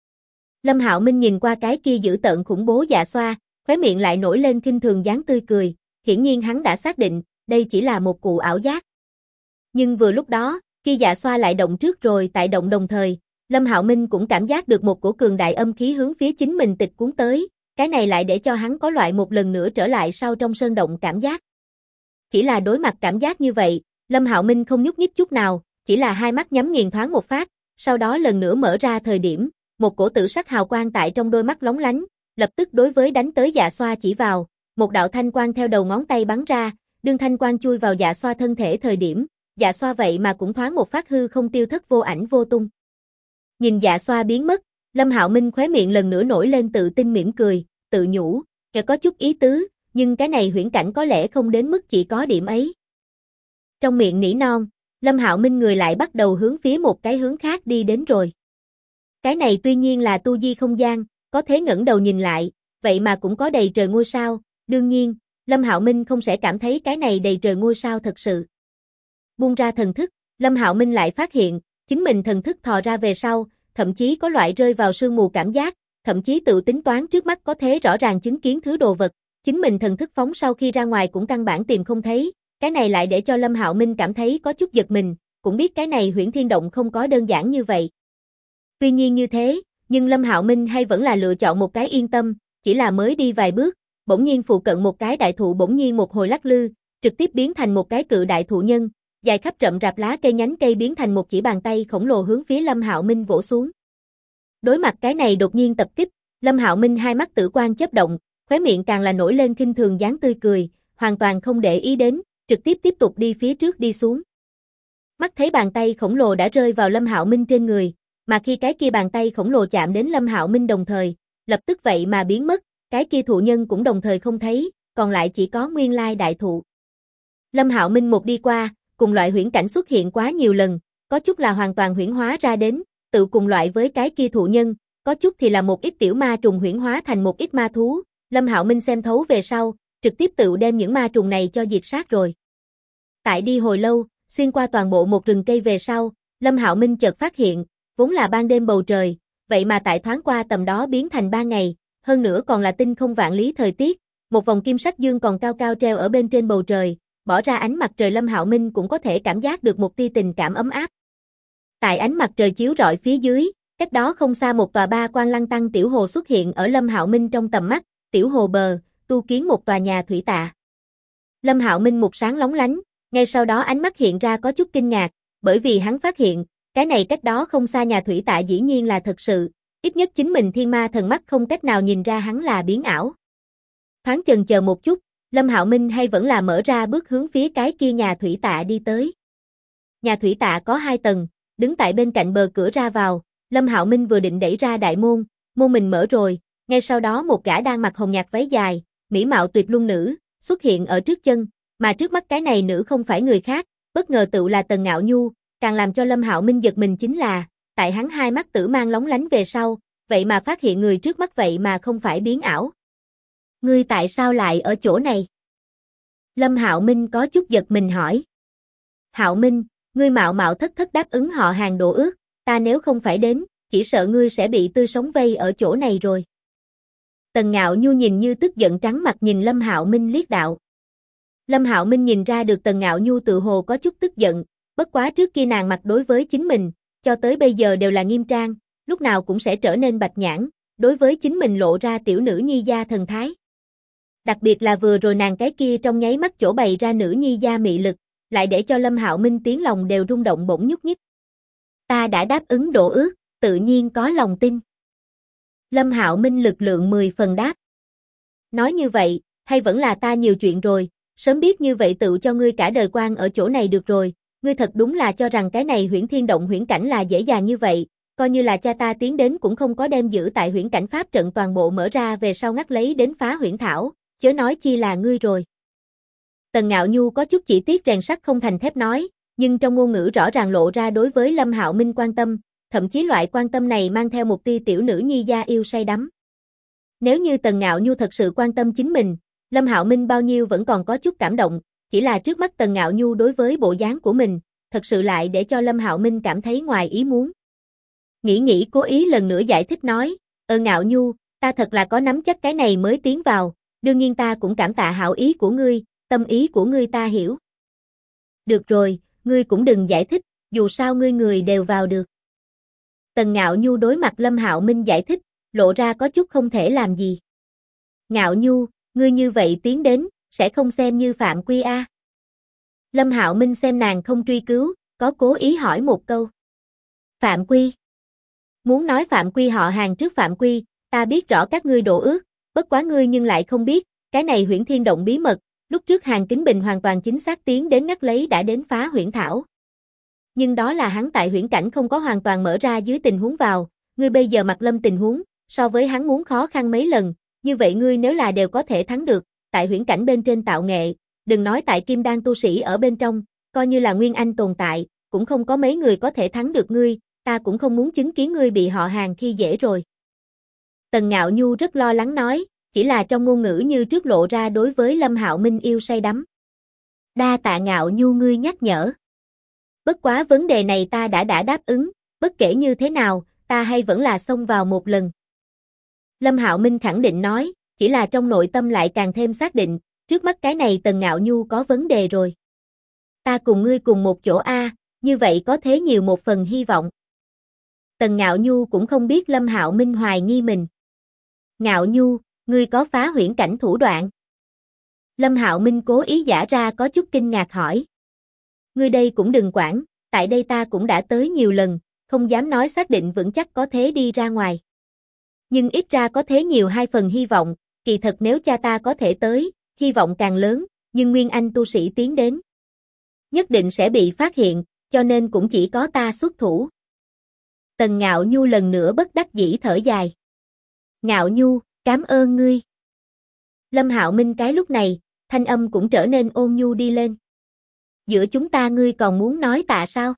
Lâm Hạo Minh nhìn qua cái kia dữ tợn khủng bố Dạ Xoa, khóe miệng lại nổi lên khinh thường dáng tươi cười, hiển nhiên hắn đã xác định, đây chỉ là một cụ ảo giác. Nhưng vừa lúc đó, khi Dạ Xoa lại động trước rồi tại động đồng thời, Lâm Hạo Minh cũng cảm giác được một cổ cường đại âm khí hướng phía chính mình tịch cuốn tới, cái này lại để cho hắn có loại một lần nữa trở lại sau trong sơn động cảm giác. Chỉ là đối mặt cảm giác như vậy, Lâm Hạo Minh không nhúc nhích chút nào, chỉ là hai mắt nhắm nghiền thoáng một phát, sau đó lần nữa mở ra thời điểm, một cổ tử sắc hào quang tại trong đôi mắt lóng lánh, lập tức đối với đánh tới Dạ Xoa chỉ vào, một đạo thanh quang theo đầu ngón tay bắn ra, đương thanh quang chui vào Dạ Xoa thân thể thời điểm, Dạ Xoa vậy mà cũng thoáng một phát hư không tiêu thất vô ảnh vô tung. Nhìn Dạ Xoa biến mất, Lâm Hạo Minh khóe miệng lần nữa nổi lên tự tin mỉm cười, tự nhủ, kẻ có chút ý tứ, nhưng cái này huyễn cảnh có lẽ không đến mức chỉ có điểm ấy. Trong miệng nỉ non, Lâm Hạo Minh người lại bắt đầu hướng phía một cái hướng khác đi đến rồi. Cái này tuy nhiên là tu di không gian, có thế ngẩng đầu nhìn lại, vậy mà cũng có đầy trời ngôi sao, đương nhiên, Lâm Hạo Minh không sẽ cảm thấy cái này đầy trời ngôi sao thật sự. Buông ra thần thức, Lâm Hạo Minh lại phát hiện, chính mình thần thức thò ra về sau, thậm chí có loại rơi vào sương mù cảm giác, thậm chí tự tính toán trước mắt có thế rõ ràng chứng kiến thứ đồ vật, chính mình thần thức phóng sau khi ra ngoài cũng căn bản tìm không thấy, cái này lại để cho Lâm Hạo Minh cảm thấy có chút giật mình, cũng biết cái này Huyễn Thiên Động không có đơn giản như vậy. Tuy nhiên như thế, nhưng Lâm Hạo Minh hay vẫn là lựa chọn một cái yên tâm, chỉ là mới đi vài bước, bỗng nhiên phụ cận một cái đại thụ bỗng nhiên một hồi lắc lư, trực tiếp biến thành một cái cự đại thụ nhân, dài khắp rậm rạp lá cây nhánh cây biến thành một chỉ bàn tay khổng lồ hướng phía Lâm Hạo Minh vỗ xuống. Đối mặt cái này đột nhiên tập kích, Lâm Hạo Minh hai mắt tử quang chớp động, khóe miệng càng là nổi lên khinh thường dáng tươi cười, hoàn toàn không để ý đến, trực tiếp tục đi phía trước đi xuống. Mắt thấy bàn tay khổng lồ đã rơi vào Lâm Hạo Minh trên người, mà khi cái kia bàn tay khổng lồ chạm đến Lâm Hạo Minh đồng thời, lập tức vậy mà biến mất, cái kia thụ nhân cũng đồng thời không thấy, còn lại chỉ có nguyên lai đại thụ. Lâm Hạo Minh một đi qua, cùng loại huyễn cảnh xuất hiện quá nhiều lần, có chút là hoàn toàn huyễn hóa ra đến, tự cùng loại với cái kia thụ nhân, có chút thì là một ít tiểu ma trùng huyễn hóa thành một ít ma thú, Lâm Hạo Minh xem thấu về sau, trực tiếp tự đem những ma trùng này cho diệt sát rồi. Tại đi hồi lâu, xuyên qua toàn bộ một rừng cây về sau, Lâm Hạo Minh chợt phát hiện, vốn là ban đêm bầu trời, vậy mà tại thoáng qua tầm đó biến thành ban ngày, hơn nữa còn là tinh không vạn lý thời tiết, một vòng kim sắc dương còn cao cao treo ở bên trên bầu trời, bỏ ra ánh mặt trời Lâm Hạo Minh cũng có thể cảm giác được một tia tình cảm ấm áp. Tại ánh mặt trời chiếu rọi phía dưới, cách đó không xa một tòa ba quan lăng tăng tiểu hồ xuất hiện ở Lâm Hạo Minh trong tầm mắt, tiểu hồ bờ, tu kiến một tòa nhà thủy tạ. Lâm Hạo Minh một sáng lóng lánh, ngay sau đó ánh mắt hiện ra có chút kinh ngạc, bởi vì hắn phát hiện, cái này cách đó không xa nhà thủy tạ dĩ nhiên là thật sự, ít nhất chính mình thiên ma thần mắt không cách nào nhìn ra hắn là biến ảo. Thoáng chần chờ một chút, Lâm Hạo Minh hay vẫn là mở ra bước hướng phía cái kia nhà thủy tạ đi tới. Nhà thủy tạ có 2 tầng, đứng tại bên cạnh bờ cửa ra vào, Lâm Hạo Minh vừa định đẩy ra đại môn, môn mình mở rồi, ngay sau đó một gã đang mặc hồng nhạt váy dài, mỹ mạo tuyệt luân nữ, xuất hiện ở trước chân, mà trước mắt cái này nữ không phải người khác, bất ngờ tựu là Tần Ngạo Nhu, càng làm cho Lâm Hạo Minh giật mình chính là, tại hắn hai mắt tử mang lóng lánh về sau, vậy mà phát hiện người trước mắt vậy mà không phải biến ảo. Ngươi tại sao lại ở chỗ này? Lâm Hạo Minh có chút giật mình hỏi. Hạo Minh, ngươi mạo mạo thất thất đáp ứng họ hàng đồ ước, ta nếu không phải đến, chỉ sợ ngươi sẽ bị tươi sống vây ở chỗ này rồi. Tần Ngạo Nhu nhìn như tức giận trắng mặt nhìn Lâm Hạo Minh liếc đạo. Lâm Hạo Minh nhìn ra được Tần Ngạo Nhu tự hồ có chút tức giận, bất quá trước kia nàng mặt đối với chính mình, cho tới bây giờ đều là nghiêm trang, lúc nào cũng sẽ trở nên bạch nhãn, đối với chính mình lộ ra tiểu nữ nhi gia thần thái. Đặc biệt là vừa rồi nàng cái kia trong nháy mắt chỗ bày ra nữ nhi gia mị lực, lại để cho Lâm Hạo Minh tiếng lòng đều rung động bỗng nhúc nhích. Ta đã đáp ứng đồ ước, tự nhiên có lòng tin. Lâm Hạo Minh lực lượng 10 phần đáp. Nói như vậy, hay vẫn là ta nhiều chuyện rồi, sớm biết như vậy tự cho ngươi cả đời quan ở chỗ này được rồi, ngươi thật đúng là cho rằng cái này huyễn thiên động huyễn cảnh là dễ dàng như vậy, coi như là cha ta tiến đến cũng không có đem giữ tại huyễn cảnh pháp trận toàn bộ mở ra về sau ngắt lấy đến phá huyễn thảo, chớ nói chi là ngươi rồi. Tần Ngạo Nhu có chút chỉ tiếc rèn sắt không thành thép nói, nhưng trong ngôn ngữ rõ ràng lộ ra đối với Lâm Hạo Minh quan tâm, thậm chí loại quan tâm này mang theo một tia tiểu nữ nhi gia yêu say đắm. Nếu như Tần Ngạo Nhu thật sự quan tâm chính mình, Lâm Hạo Minh bao nhiêu vẫn còn có chút cảm động, chỉ là trước mắt Tần Ngạo Nhu đối với bộ dáng của mình, thật sự lại để cho Lâm Hạo Minh cảm thấy ngoài ý muốn. Nghĩ cố ý lần nữa giải thích nói, Ngạo Nhu, ta thật là có nắm chắc cái này mới tiến vào, đương nhiên ta cũng cảm tạ hảo ý của ngươi, tâm ý của ngươi ta hiểu. Được rồi, ngươi cũng đừng giải thích, dù sao ngươi người đều vào được. Tần Ngạo Nhu đối mặt Lâm Hạo Minh giải thích, lộ ra có chút không thể làm gì. Ngạo Nhu, ngươi như vậy tiến đến, sẽ không xem như phạm quy a? Lâm Hạo Minh xem nàng không truy cứu, có cố ý hỏi một câu. Phạm quy? Muốn nói phạm quy họ hàng trước phạm quy, ta biết rõ các ngươi đổ ước, bất quá ngươi nhưng lại không biết, cái này huyễn thiên động bí mật, lúc trước Hàn Kính Bình hoàn toàn chính xác tiến đến ngắt lấy đã đến phá huyễn thảo. Nhưng đó là hắn tại huyễn cảnh không có hoàn toàn mở ra dưới tình huống vào, ngươi bây giờ mặt Lâm tình huống, so với hắn muốn khó khăn mấy lần, như vậy ngươi nếu là đều có thể thắng được, tại huyễn cảnh bên trên tạo nghệ, đừng nói tại kim đan tu sĩ ở bên trong, coi như là Nguyên Anh tồn tại, cũng không có mấy người có thể thắng được ngươi, ta cũng không muốn chứng kiến ngươi bị họ hàng khi dễ rồi. Tần Ngạo Nhu rất lo lắng nói, chỉ là trong ngôn ngữ như trước lộ ra đối với Lâm Hạo Minh yêu say đắm. Đa tạ Ngạo Nhu ngươi nhắc nhở. Bất quá vấn đề này ta đã đáp ứng, bất kể như thế nào, ta hay vẫn là xông vào một lần. Lâm Hạo Minh khẳng định nói, chỉ là trong nội tâm lại càng thêm xác định, trước mắt cái này Tần Ngạo Nhu có vấn đề rồi. Ta cùng ngươi cùng một chỗ a, như vậy có thế nhiều một phần hy vọng. Tần Ngạo Nhu cũng không biết Lâm Hạo Minh hoài nghi mình. Ngạo Nhu, ngươi có phá huyễn cảnh thủ đoạn? Lâm Hạo Minh cố ý giả ra có chút kinh ngạc hỏi. Ngươi đây cũng đừng quản, tại đây ta cũng đã tới nhiều lần, không dám nói xác định vững chắc có thế đi ra ngoài. Nhưng ít ra có thế nhiều 2 phần hy vọng, kỳ thật nếu cha ta có thể tới, hy vọng càng lớn, nhưng Nguyên Anh tu sĩ tiến đến. Nhất định sẽ bị phát hiện, cho nên cũng chỉ có ta xuất thủ. Tần Ngạo Nhu lần nữa bất đắc dĩ thở dài. Ngạo Nhu, cảm ơn ngươi. Lâm Hạo Minh cái lúc này, thanh âm cũng trở nên ôn nhu đi lên. Giữa chúng ta ngươi còn muốn nói tạ sao?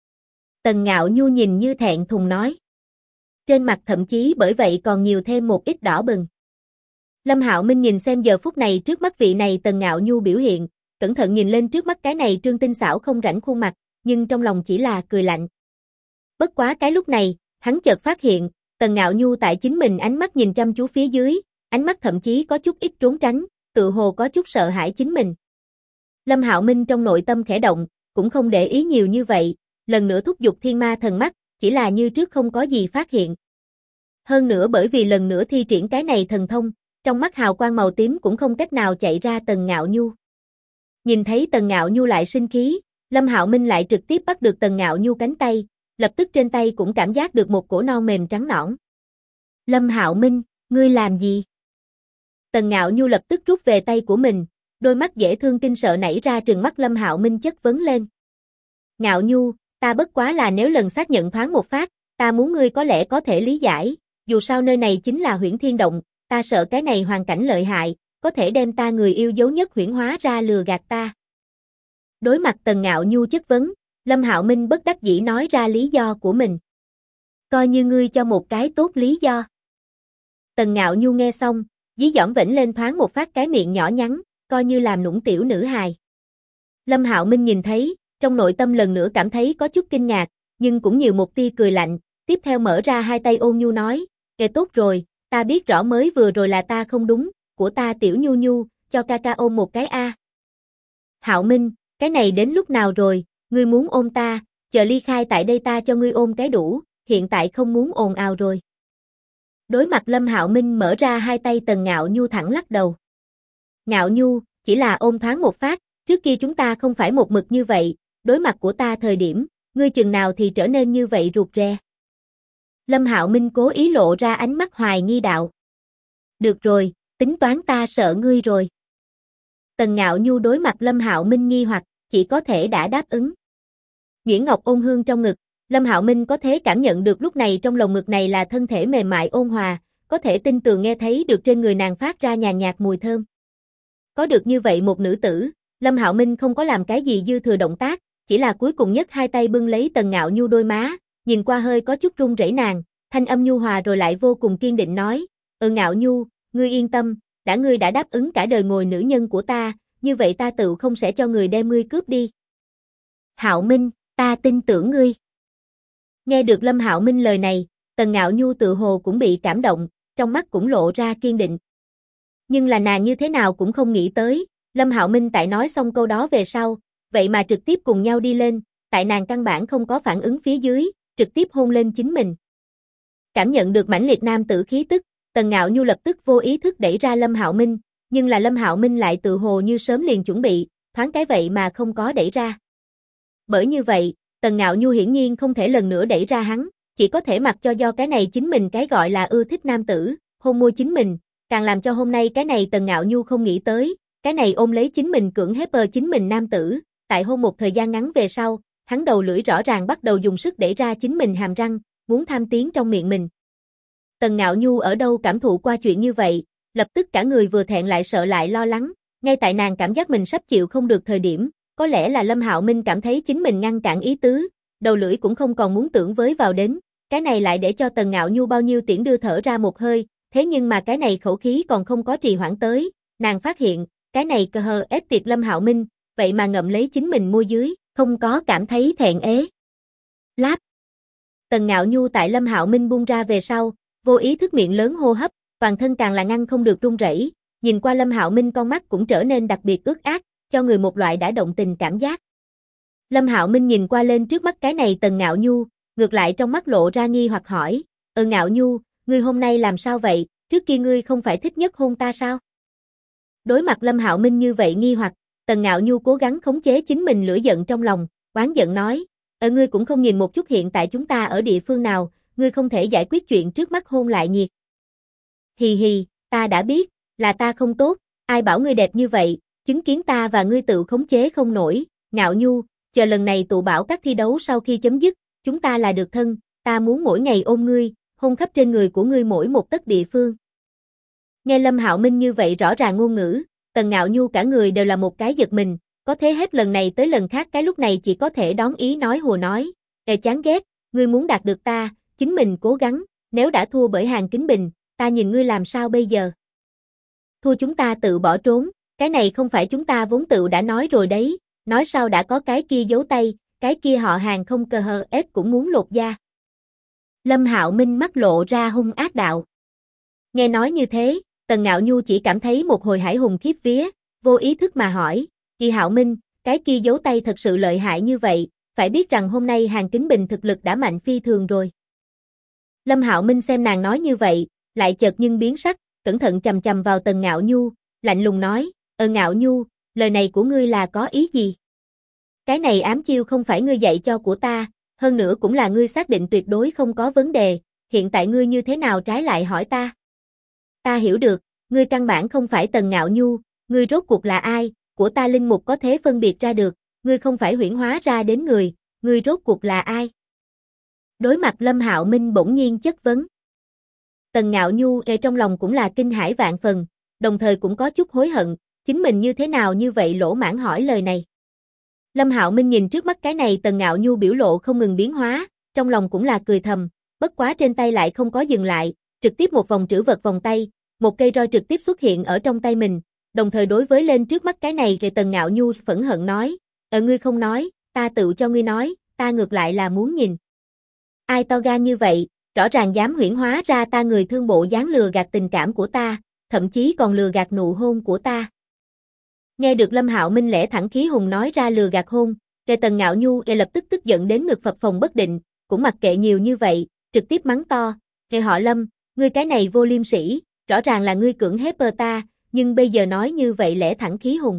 Tần Ngạo Nhu nhìn như thẹn thùng nói. Trên mặt thậm chí bởi vậy còn nhiều thêm một ít đỏ bừng. Lâm Hạo Minh nhìn xem giờ phút này trước mắt vị này Tần Ngạo Nhu biểu hiện, cẩn thận nhìn lên trước mắt cái này trương tinh xảo không rảnh khuôn mặt, nhưng trong lòng chỉ là cười lạnh. Bất quá cái lúc này, hắn chợt phát hiện, Tần Ngạo Nhu tại chính mình ánh mắt nhìn chăm chú phía dưới, ánh mắt thậm chí có chút ít trốn tránh, tự hồ có chút sợ hãi chính mình. Lâm Hạo Minh trong nội tâm khẽ động, cũng không để ý nhiều như vậy, lần nữa thúc giục thiên ma thần mắt, chỉ là như trước không có gì phát hiện. Hơn nữa bởi vì lần nữa thi triển cái này thần thông, trong mắt hào quang màu tím cũng không cách nào chạy ra Tần Ngạo Nhu. Nhìn thấy Tần Ngạo Nhu lại sinh khí, Lâm Hạo Minh lại trực tiếp bắt được Tần Ngạo Nhu cánh tay, lập tức trên tay cũng cảm giác được một cổ non mềm trắng nõn. Lâm Hạo Minh, ngươi làm gì? Tần Ngạo Nhu lập tức rút về tay của mình, đôi mắt dễ thương kinh sợ nảy ra trừng mắt Lâm Hạo Minh chất vấn lên. Ngạo Nhu, ta bất quá là nếu lần xác nhận thoáng một phát, ta muốn ngươi có lẽ có thể lý giải, dù sao nơi này chính là Huyễn Thiên Động, ta sợ cái này hoàn cảnh lợi hại, có thể đem ta người yêu dấu nhất huyễn hóa ra lừa gạt ta. Đối mặt Tần Ngạo Nhu chất vấn, Lâm Hạo Minh bất đắc dĩ nói ra lý do của mình. Coi như ngươi cho một cái tốt lý do. Tần Ngạo Nhu nghe xong, dí dỏm vểnh lên thoáng một phát cái miệng nhỏ nhắn, coi như làm nũng tiểu nữ hài. Lâm Hạo Minh nhìn thấy, trong nội tâm lần nữa cảm thấy có chút kinh ngạc, nhưng cũng nhiều một tia cười lạnh, tiếp theo mở ra hai tay ôn nhu nói, tốt rồi, ta biết rõ mới vừa rồi là ta không đúng, của ta tiểu Nhu Nhu, cho ca ca ôm một cái a. Hạo Minh, cái này đến lúc nào rồi, ngươi muốn ôm ta, chờ ly khai tại đây ta cho ngươi ôm cái đủ, hiện tại không muốn ồn ào rồi. Đối mặt Lâm Hạo Minh mở ra hai tay Tần Ngạo Nhu thẳng lắc đầu. Ngạo Nhu, chỉ là ôm thoáng một phát, trước kia chúng ta không phải một mực như vậy, đối mặt của ta thời điểm, ngươi chừng nào thì trở nên như vậy rụt rè. Lâm Hạo Minh cố ý lộ ra ánh mắt hoài nghi đạo. Được rồi, tính toán ta sợ ngươi rồi. Tần Ngạo Nhu đối mặt Lâm Hạo Minh nghi hoặc, chỉ có thể đã đáp ứng. Nhuyễn Ngọc ôn hương trong ngực, Lâm Hạo Minh có thể cảm nhận được lúc này trong lồng ngực này là thân thể mềm mại ôn hòa, có thể tinh tường nghe thấy được trên người nàng phát ra nhàn nhạt mùi thơm. Có được như vậy một nữ tử, Lâm Hạo Minh không có làm cái gì dư thừa động tác, chỉ là cuối cùng nhất hai tay bưng lấy Tần Ngạo Nhu đôi má, nhìn qua hơi có chút run rẩy nàng, thanh âm nhu hòa rồi lại vô cùng kiên định nói, Ngạo Nhu, ngươi yên tâm, ngươi đã đáp ứng cả đời ngồi nữ nhân của ta, như vậy ta tự không sẽ cho người đem ngươi cướp đi. Hạo Minh, ta tin tưởng ngươi. Nghe được Lâm Hạo Minh lời này, Tần Ngạo Nhu tự hồ cũng bị cảm động, trong mắt cũng lộ ra kiên định. Nhưng là nàng như thế nào cũng không nghĩ tới, Lâm Hạo Minh tại nói xong câu đó về sau, vậy mà trực tiếp cùng nhau đi lên, tại nàng căn bản không có phản ứng phía dưới, trực tiếp hôn lên chính mình. Cảm nhận được mãnh liệt nam tử khí tức, Tần Ngạo Nhu lập tức vô ý thức đẩy ra Lâm Hạo Minh, nhưng là Lâm Hạo Minh lại tự hồ như sớm liền chuẩn bị, thoáng cái vậy mà không có đẩy ra. Bởi như vậy, Tần Ngạo Nhu hiển nhiên không thể lần nữa đẩy ra hắn, chỉ có thể mặc cho do cái này chính mình cái gọi là ưa thích nam tử, hôn môi chính mình, càng làm cho hôm nay cái này Tần Ngạo Nhu không nghĩ tới, cái này ôm lấy chính mình cưỡng hiếp chính mình nam tử, tại hôn một thời gian ngắn về sau, hắn đầu lưỡi rõ ràng bắt đầu dùng sức đẩy ra chính mình hàm răng, muốn tham tiến trong miệng mình. Tần Ngạo Nhu ở đâu cảm thụ qua chuyện như vậy, lập tức cả người vừa thẹn lại sợ lại lo lắng, ngay tại nàng cảm giác mình sắp chịu không được thời điểm, có lẽ là Lâm Hạo Minh cảm thấy chính mình ngăn cản ý tứ, đầu lưỡi cũng không còn muốn tưởng với vào đến, cái này lại để cho Tần Ngạo Nhu bao nhiêu tiễn đưa thở ra một hơi, thế nhưng mà cái này khẩu khí còn không có trì hoãn tới, nàng phát hiện, cái này cơ hờ ép tiệt Lâm Hạo Minh, vậy mà ngậm lấy chính mình môi dưới, không có cảm thấy thẹn ế. Láp. Tần Ngạo Nhu tại Lâm Hạo Minh buông ra về sau, vô ý thức miệng lớn hô hấp, toàn thân càng là ngăn không được run rẩy, nhìn qua Lâm Hạo Minh con mắt cũng trở nên đặc biệt ướt át, cho người một loại đã động tình cảm giác. Lâm Hạo Minh nhìn qua lên trước mắt cái này Tần Ngạo Nhu, ngược lại trong mắt lộ ra nghi hoặc hỏi, Ngạo Nhu, ngươi hôm nay làm sao vậy, trước kia ngươi không phải thích nhất hôn ta sao? Đối mặt Lâm Hạo Minh như vậy nghi hoặc, Tần Ngạo Nhu cố gắng khống chế chính mình lửa giận trong lòng, oán giận nói, ngươi cũng không nhìn một chút hiện tại chúng ta ở địa phương nào, ngươi không thể giải quyết chuyện trước mắt hôn lại nhiệt. Hì hì, ta đã biết, là ta không tốt, ai bảo ngươi đẹp như vậy, chứng kiến ta và ngươi tự khống chế không nổi, Ngạo Nhu, chờ lần này tụ bảo các thi đấu sau khi chấm dứt, chúng ta là được thân, ta muốn mỗi ngày ôm ngươi, hôn khắp trên người của ngươi mỗi một tấc địa phương. Nghe Lâm Hạo Minh như vậy rõ ràng ngôn ngữ, Tần Ngạo Nhu cả người đều là một cái giật mình, có thế hết lần này tới lần khác cái lúc này chỉ có thể đón ý nói hùa nói, chán ghét, ngươi muốn đạt được ta, chính mình cố gắng, nếu đã thua bởi Hàn Kính Bình, ta nhìn ngươi làm sao bây giờ? Thua chúng ta tự bỏ trốn, Cái này không phải chúng ta vốn tự đã nói rồi đấy, nói sao đã có cái kia giấu tay, cái kia họ Hàng không cơ hờ ép cũng muốn lột da. Lâm Hạo Minh mắt lộ ra hung ác đạo. Nghe nói như thế, Tần Ngạo Nhu chỉ cảm thấy một hồi hải hùng khiếp vía, vô ý thức mà hỏi, Kỳ Hạo Minh, cái kia giấu tay thật sự lợi hại như vậy, phải biết rằng hôm nay Hàn Kính Bình thực lực đã mạnh phi thường rồi. Lâm Hạo Minh xem nàng nói như vậy, lại chợt nhưng biến sắc, cẩn thận chầm chầm vào Tần Ngạo Nhu, lạnh lùng nói, Ngạo Nhu, lời này của ngươi là có ý gì? Cái này ám chiêu không phải ngươi dạy cho của ta, hơn nữa cũng là ngươi xác định tuyệt đối không có vấn đề, hiện tại ngươi như thế nào trái lại hỏi ta? Ta hiểu được, ngươi căn bản không phải Tần Ngạo Nhu, ngươi rốt cuộc là ai, của ta linh mục có thể phân biệt ra được, ngươi không phải huyễn hóa ra đến người, ngươi rốt cuộc là ai? Đối mặt Lâm Hạo Minh bỗng nhiên chất vấn. Tần Ngạo Nhu trong lòng cũng là kinh hãi vạn phần, đồng thời cũng có chút hối hận, chính mình như thế nào như vậy lỗ mãng hỏi lời này. Lâm Hạo Minh nhìn trước mắt cái này Tần Ngạo Nhu biểu lộ không ngừng biến hóa, trong lòng cũng là cười thầm, bất quá trên tay lại không có dừng lại, trực tiếp một vòng trữ vật vòng tay, một cây roi trực tiếp xuất hiện ở trong tay mình, đồng thời đối với lên trước mắt cái này Tần Ngạo Nhu phẫn hận nói, ngươi không nói, ta tự cho ngươi nói, ta ngược lại là muốn nhìn. Ai to gan như vậy, rõ ràng dám huyễn hóa ra ta người thương bộ dáng lừa gạt tình cảm của ta, thậm chí còn lừa gạt nụ hôn của ta. Nghe được Lâm Hạo Minh lẽ thẳng khí hùng nói ra lừa gạt hôn, Tần Ngạo Nhu lập tức tức giận đến ngực phập phồng bất định, cũng mặc kệ nhiều như vậy, trực tiếp mắng to, họ Lâm, ngươi cái này vô liêm sỉ, rõ ràng là ngươi cưỡng ép ta, nhưng bây giờ nói như vậy lẽ thẳng khí hùng.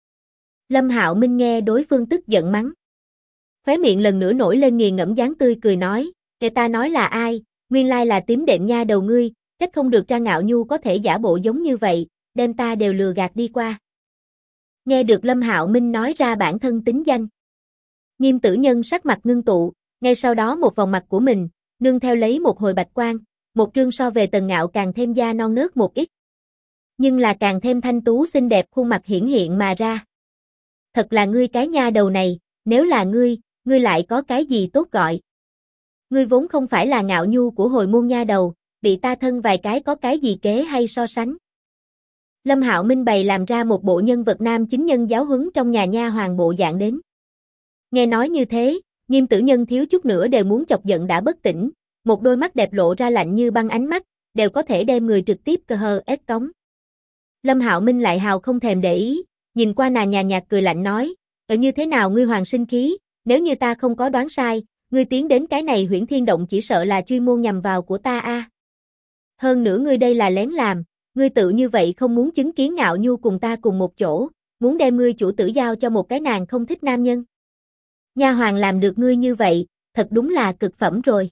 Lâm Hạo Minh nghe đối phương tức giận mắng. Khóe miệng lần nữa nổi lên nghiền ngẫm dáng tươi cười nói, ta nói là ai, nguyên lai là tím đệm nha đầu ngươi, trách không được Trang Ngạo Nhu có thể giả bộ giống như vậy, đem ta đều lừa gạt đi qua. Nghe được Lâm Hạo Minh nói ra bản thân tính danh. Nghiêm Tử Nhân sắc mặt ngưng tụ, ngay sau đó một vòng mặt của mình, nương theo lấy một hồi bạch quang, một trương so về Tần Ngạo càng thêm da non nớt một ít. Nhưng là càng thêm thanh tú xinh đẹp khuôn mặt hiển hiện mà ra. Thật là ngươi cái nha đầu này, nếu là ngươi lại có cái gì tốt gọi. Ngươi vốn không phải là Ngạo Nhu của hồi môn nha đầu, bị ta thân vài cái có cái gì kế hay so sánh. Lâm Hạo Minh bày làm ra một bộ nhân vật nam chính nhân giáo huấn trong nhà nha hoàng bộ dạng đến. Nghe nói như thế, Nghiêm Tử Nhân thiếu chút nữa đều muốn chọc giận đã bất tỉnh, một đôi mắt đẹp lộ ra lạnh như băng ánh mắt, đều có thể đem người trực tiếp cơ hờ ép cống. Lâm Hạo Minh lại hào không thèm để ý, nhìn qua nàng nhàn nhạt cười lạnh nói, như thế nào ngươi hoàng sinh khí, nếu như ta không có đoán sai, ngươi tiến đến cái này Huyễn Thiên Động chỉ sợ là chuyên môn nhằm vào của ta a. Hơn nữa ngươi đây là lén làm, ngươi tự như vậy không muốn chứng kiến Ngạo Nhu cùng ta cùng một chỗ, muốn đem ngươi chủ tử giao cho một cái nàng không thích nam nhân. Nha hoàng làm được ngươi như vậy, thật đúng là cực phẩm rồi.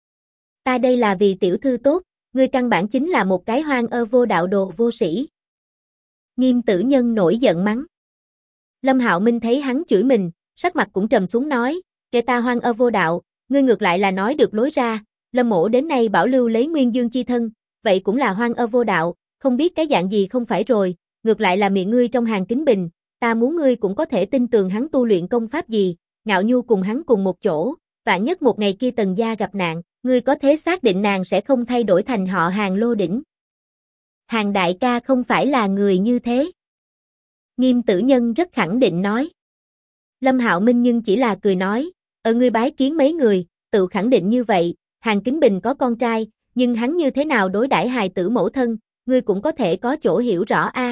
Ta đây là vì tiểu thư tốt, ngươi căn bản chính là một cái hoang vô đạo đồ vô sĩ. Nghiêm Tử Nhân nổi giận mắng. Lâm Hạo Minh thấy hắn chửi mình, sắc mặt cũng trầm xuống nói, kể ta hoang vô đạo, ngươi ngược lại là nói được lối ra, Lâm mỗ đến nay bảo lưu lấy Nguyên Dương chi thân, vậy cũng là hoang vô đạo, không biết cái dạng gì không phải rồi, ngược lại là miệng ngươi trong Hàn Kính Bình, ta muốn ngươi cũng có thể tin tưởng hắn tu luyện công pháp gì, Ngạo Nhu cùng hắn cùng một chỗ, vạn nhất một ngày kia Tần gia gặp nạn, ngươi có thể xác định nàng sẽ không thay đổi thành họ Hàn Lô Đỉnh. Hàn đại ca không phải là người như thế. Nghiêm Tử Nhân rất khẳng định nói. Lâm Hạo Minh nhưng chỉ là cười nói, ngươi bái kiến mấy người, tự khẳng định như vậy, Hàn Kính Bình có con trai, nhưng hắn như thế nào đối đãi hài tử mẫu thân, ngươi cũng có thể có chỗ hiểu rõ a.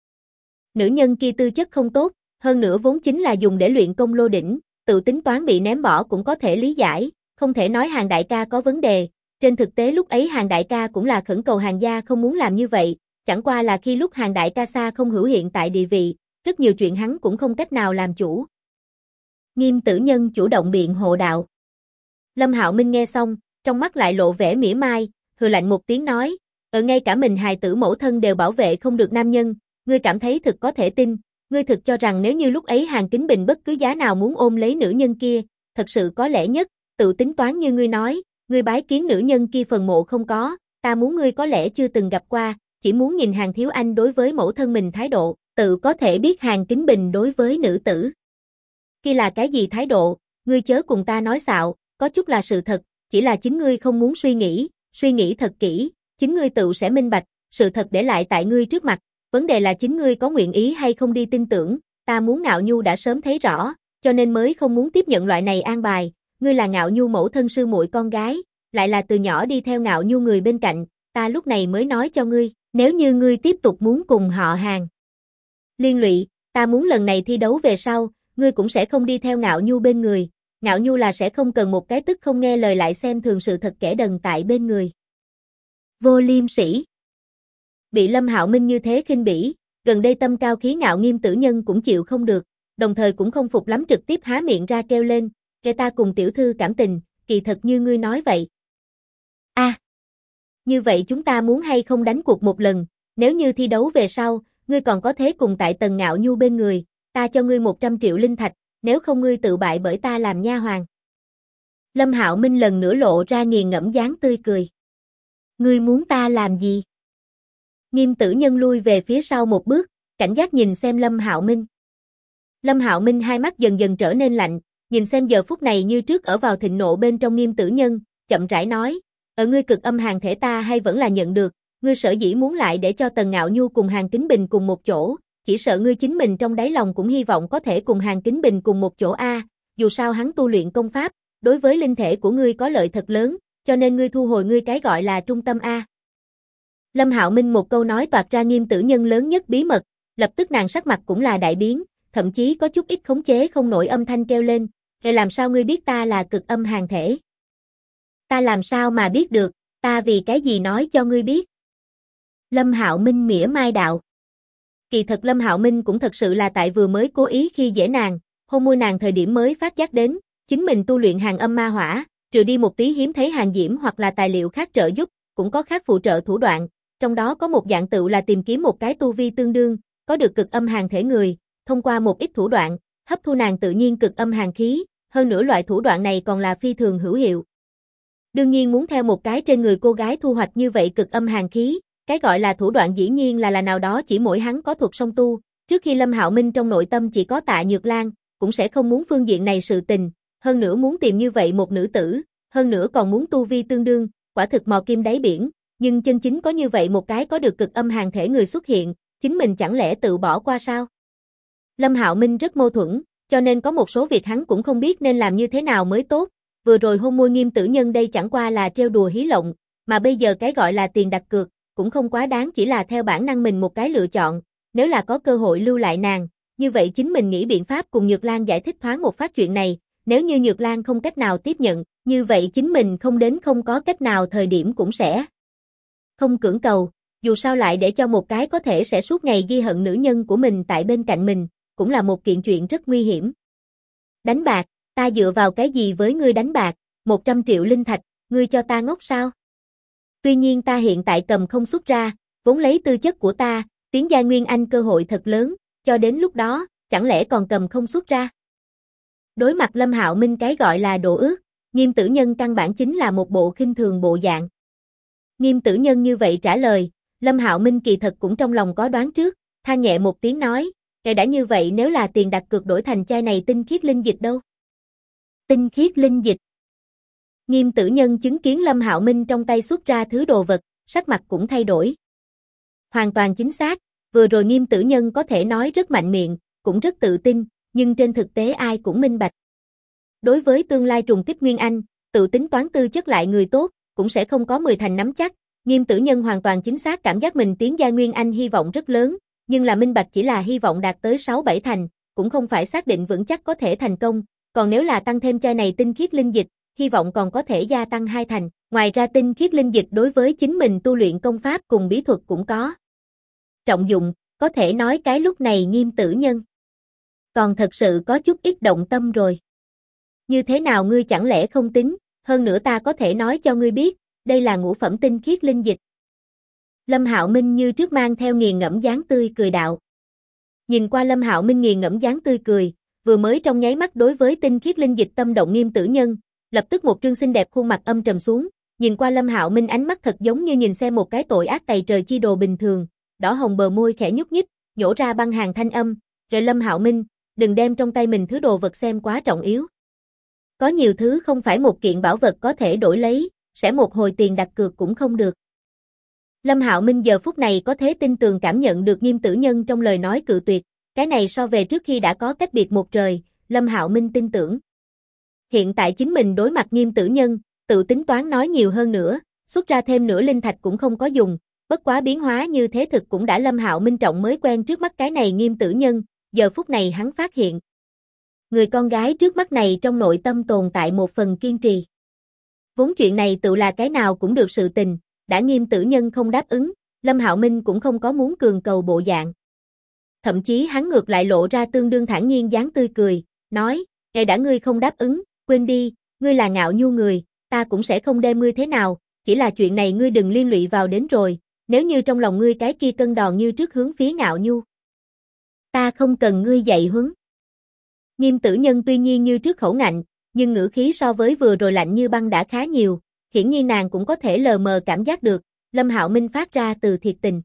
Nữ nhân kia tư chất không tốt, hơn nữa vốn chính là dùng để luyện công lô đỉnh, tự tính toán bị ném bỏ cũng có thể lý giải, không thể nói Hàn đại ca có vấn đề, trên thực tế lúc ấy Hàn đại ca cũng là khẩn cầu Hàn gia không muốn làm như vậy, chẳng qua là khi lúc Hàn đại ca xa không hữu hiện tại địa vị, rất nhiều chuyện hắn cũng không cách nào làm chủ. Nghiêm Tử Nhân chủ động biện hộ đạo. Lâm Hạo Minh nghe xong, trong mắt lại lộ vẻ mỉa mai, hừ lạnh một tiếng nói, ngay cả mình hài tử mẫu thân đều bảo vệ không được nam nhân, ngươi cảm thấy thực có thể tin, ngươi thực cho rằng nếu như lúc ấy Hàn Kính Bình bất cứ giá nào muốn ôm lấy nữ nhân kia, thật sự có lẽ nhất, tự tính toán như ngươi nói, ngươi bái kiến nữ nhân kia phần mộ không có, ta muốn ngươi có lẽ chưa từng gặp qua, chỉ muốn nhìn Hàn Thiếu Anh đối với mẫu thân mình thái độ, tự có thể biết Hàn Kính Bình đối với nữ tử kia là cái gì thái độ, ngươi chớ cùng ta nói xạo, có chút là sự thật, chỉ là chính ngươi không muốn suy nghĩ thật kỹ, chính ngươi tự sẽ minh bạch, sự thật để lại tại ngươi trước mặt, Vấn đề là chính ngươi có nguyện ý hay không đi tin tưởng, ta muốn Ngạo Nhu đã sớm thấy rõ, cho nên mới không muốn tiếp nhận loại này an bài, ngươi là Ngạo Nhu mẫu thân sư muội con gái, lại là từ nhỏ đi theo Ngạo Nhu người bên cạnh, ta lúc này mới nói cho ngươi, nếu như ngươi tiếp tục muốn cùng họ Hàng liên lụy, ta muốn lần này thi đấu về sau, ngươi cũng sẽ không đi theo Ngạo Nhu bên người, Ngạo Nhu là sẽ không cần một cái tức không nghe lời lại xem thường sự thật kẻ đần tại bên người. Vô liêm sỉ. Bị Lâm Hạo Minh như thế khinh bỉ, gần đây tâm cao khí ngạo Nghiêm Tử Nhân cũng chịu không được, đồng thời cũng không phục lắm trực tiếp há miệng ra kêu lên, kẻ ta cùng tiểu thư cảm tình, kỳ thật như ngươi nói vậy. Như vậy chúng ta muốn hay không đánh cuộc một lần, nếu như thi đấu về sau, ngươi còn có thế cùng tại Tần Ngạo Nhu bên người, ta cho ngươi 100 triệu linh thạch, nếu không ngươi tự bại bởi ta làm nha hoàn. Lâm Hạo Minh lần nữa lộ ra nghiền ngẫm dáng tươi cười. Ngươi muốn ta làm gì? Nghiêm Tử Nhân lui về phía sau một bước, cảnh giác nhìn xem Lâm Hạo Minh. Lâm Hạo Minh hai mắt dần dần trở nên lạnh, nhìn xem giờ phút này như trước ở vào thịnh nộ bên trong Nghiêm Tử Nhân, chậm rãi nói, ở ngươi cực âm hàng thể ta hay vẫn là nhận được, ngươi sở dĩ muốn lại để cho Tần Ngạo Nhu cùng Hàn Kính Bình cùng một chỗ, chỉ sợ ngươi chính mình trong đáy lòng cũng hy vọng có thể cùng Hàn Kính Bình cùng một chỗ dù sao hắn tu luyện công pháp, đối với linh thể của ngươi có lợi thật lớn, cho nên ngươi thu hồi ngươi cái gọi là trung tâm Lâm Hạo Minh một câu nói toạc ra Nghiêm Tử Nhân lớn nhất bí mật, lập tức nàng sắc mặt cũng là đại biến, thậm chí có chút ít khống chế không nổi âm thanh kêu lên, "Vậy làm sao ngươi biết ta là cực âm hàng thể?" "Ta làm sao mà biết được, ta vì cái gì nói cho ngươi biết?" Lâm Hạo Minh mỉa mai đạo. Kỳ thật Lâm Hạo Minh cũng thật sự là tại vừa mới cố ý khi dễ nàng, hôn môi nàng thời điểm mới phát giác đến, chính mình tu luyện hàng âm ma hỏa, trừ đi một tí hiếm thấy hàng diễm hoặc là tài liệu khác trợ giúp, cũng có khác phụ trợ thủ đoạn, trong đó có một dạng tựu là tìm kiếm một cái tu vi tương đương, có được cực âm hàng thể người, thông qua một ít thủ đoạn, hấp thu nàng tự nhiên cực âm hàng khí, hơn nữa loại thủ đoạn này còn là phi thường hữu hiệu. Đương nhiên muốn theo một cái trên người cô gái thu hoạch như vậy cực âm hàng khí, cái gọi là thủ đoạn dĩ nhiên là nào đó chỉ mỗi hắn có thuật song tu, trước khi Lâm Hạo Minh trong nội tâm chỉ có Tạ Nhược Lan, cũng sẽ không muốn phương diện này sự tình, hơn nữa muốn tìm như vậy một nữ tử, hơn nữa còn muốn tu vi tương đương, quả thực mò kim đáy biển, nhưng chân chính có như vậy một cái có được cực âm hàng thể người xuất hiện, chính mình chẳng lẽ tự bỏ qua sao? Lâm Hạo Minh rất mâu thuẫn, cho nên có một số việc hắn cũng không biết nên làm như thế nào mới tốt, vừa rồi hôn môi Nghiêm Tử Nhân đây chẳng qua là trêu đùa hí lộng, mà bây giờ cái gọi là tiền đặt cược, cũng không quá đáng chỉ là theo bản năng mình một cái lựa chọn, nếu là có cơ hội lưu lại nàng, như vậy chính mình nghĩ biện pháp cùng Nhược Lan giải thích thoáng một phát chuyện này, nếu như Nhược Lan không cách nào tiếp nhận, như vậy chính mình không đến không có cách nào thời điểm cũng sẽ không cưỡng cầu, dù sao lại để cho một cái có thể sẽ suốt ngày ghi hận nữ nhân của mình tại bên cạnh mình, cũng là một kiện chuyện rất nguy hiểm. Đánh bạc, ta dựa vào cái gì với ngươi đánh bạc, 100 triệu linh thạch, ngươi cho ta ngốc sao? Tuy nhiên ta hiện tại cầm không xuất ra, vốn lấy tư chất của ta, tiến giai Nguyên Anh cơ hội thật lớn, cho đến lúc đó, chẳng lẽ còn cầm không xuất ra? Đối mặt Lâm Hạo Minh cái gọi là đồ ước, Nghiêm Tử Nhân căn bản chính là một bộ khinh thường bộ dạng. Nghiêm Tử Nhân như vậy trả lời, Lâm Hạo Minh kỳ thật cũng trong lòng có đoán trước, than nhẹ một tiếng nói, kể đã như vậy nếu là tiền đặt cược đổi thành chai này tinh khiết linh dịch đâu? Tinh khiết linh dịch. Nghiêm Tử Nhân chứng kiến Lâm Hạo Minh trong tay xuất ra thứ đồ vật, sắc mặt cũng thay đổi. Hoàn toàn chính xác, vừa rồi Nghiêm Tử Nhân có thể nói rất mạnh miệng, cũng rất tự tin, nhưng trên thực tế ai cũng minh bạch. Đối với tương lai trùng kích Nguyên Anh, tự tính toán tư chất lại người tốt, cũng sẽ không có 10 thành nắm chắc. Nghiêm Tử Nhân hoàn toàn chính xác cảm giác mình tiến giai Nguyên Anh hy vọng rất lớn, nhưng là minh bạch chỉ là hy vọng đạt tới 6-7 thành, cũng không phải xác định vững chắc có thể thành công, còn nếu là tăng thêm chai này tinh khiết linh dịch, hy vọng còn có thể gia tăng 2 thành. Ngoài ra tinh khiết linh dịch đối với chính mình tu luyện công pháp cùng bí thuật cũng có trọng dụng, có thể nói cái lúc này Nghiêm Tử Nhân còn thật sự có chút ít động tâm rồi. Như thế nào ngươi chẳng lẽ không tính, hơn nữa ta có thể nói cho ngươi biết, đây là ngũ phẩm tinh khiết linh dịch. Lâm Hạo Minh như trước mang theo nghiền ngẫm dáng tươi cười đạo. Nhìn qua Lâm Hạo Minh nghiền ngẫm dáng tươi cười, vừa mới trong nháy mắt đối với tinh khiết linh dịch tâm động Nghiêm Tử Nhân, lập tức một trương xinh đẹp khuôn mặt âm trầm xuống, nhìn qua Lâm Hạo Minh ánh mắt thật giống như nhìn xem một cái tội ác tày trời chi đồ bình thường, đỏ hồng bờ môi khẽ nhúc nhích, nhổ ra băng hàng thanh âm, "Rồi Lâm Hạo Minh, đừng đem trong tay mình thứ đồ vật xem quá trọng yếu. Có nhiều thứ không phải một kiện bảo vật có thể đổi lấy, sẽ một hồi tiền đặt cược cũng không được." Lâm Hạo Minh giờ phút này có thể tin tường cảm nhận được Nghiêm Tử Nhân trong lời nói cự tuyệt, cái này so về trước khi đã có cách biệt một trời, Lâm Hạo Minh tin tưởng. Hiện tại chính mình đối mặt Nghiêm Tử Nhân, tự tính toán nói nhiều hơn nữa, xuất ra thêm nửa linh thạch cũng không có dùng, bất quá biến hóa như thế thực cũng đã Lâm Hạo Minh trọng mới quen trước mắt cái này Nghiêm Tử Nhân, giờ phút này hắn phát hiện. Người con gái trước mắt này trong nội tâm tồn tại một phần kiên trì. Vốn chuyện này tự là cái nào cũng được sự tình, đã Nghiêm Tử Nhân không đáp ứng, Lâm Hạo Minh cũng không có muốn cường cầu bộ dạng. Thậm chí hắn ngược lại lộ ra tương đương thản nhiên dáng tươi cười, nói, đã ngươi không đáp ứng, quên đi, ngươi là Ngạo Nhu người, ta cũng sẽ không đem ngươi thế nào, chỉ là chuyện này ngươi đừng liên lụy vào đến rồi, nếu như trong lòng ngươi cái kia cân đòn như trước hướng phía Ngạo Nhu. Ta không cần ngươi dạy huấn. Nghiêm Tử Nhân tuy nhiên như trước khẩu ngạnh, nhưng ngữ khí so với vừa rồi lạnh như băng đã khá nhiều, hiển nhiên nàng cũng có thể lờ mờ cảm giác được, Lâm Hạo Minh phát ra từ thiệt tình.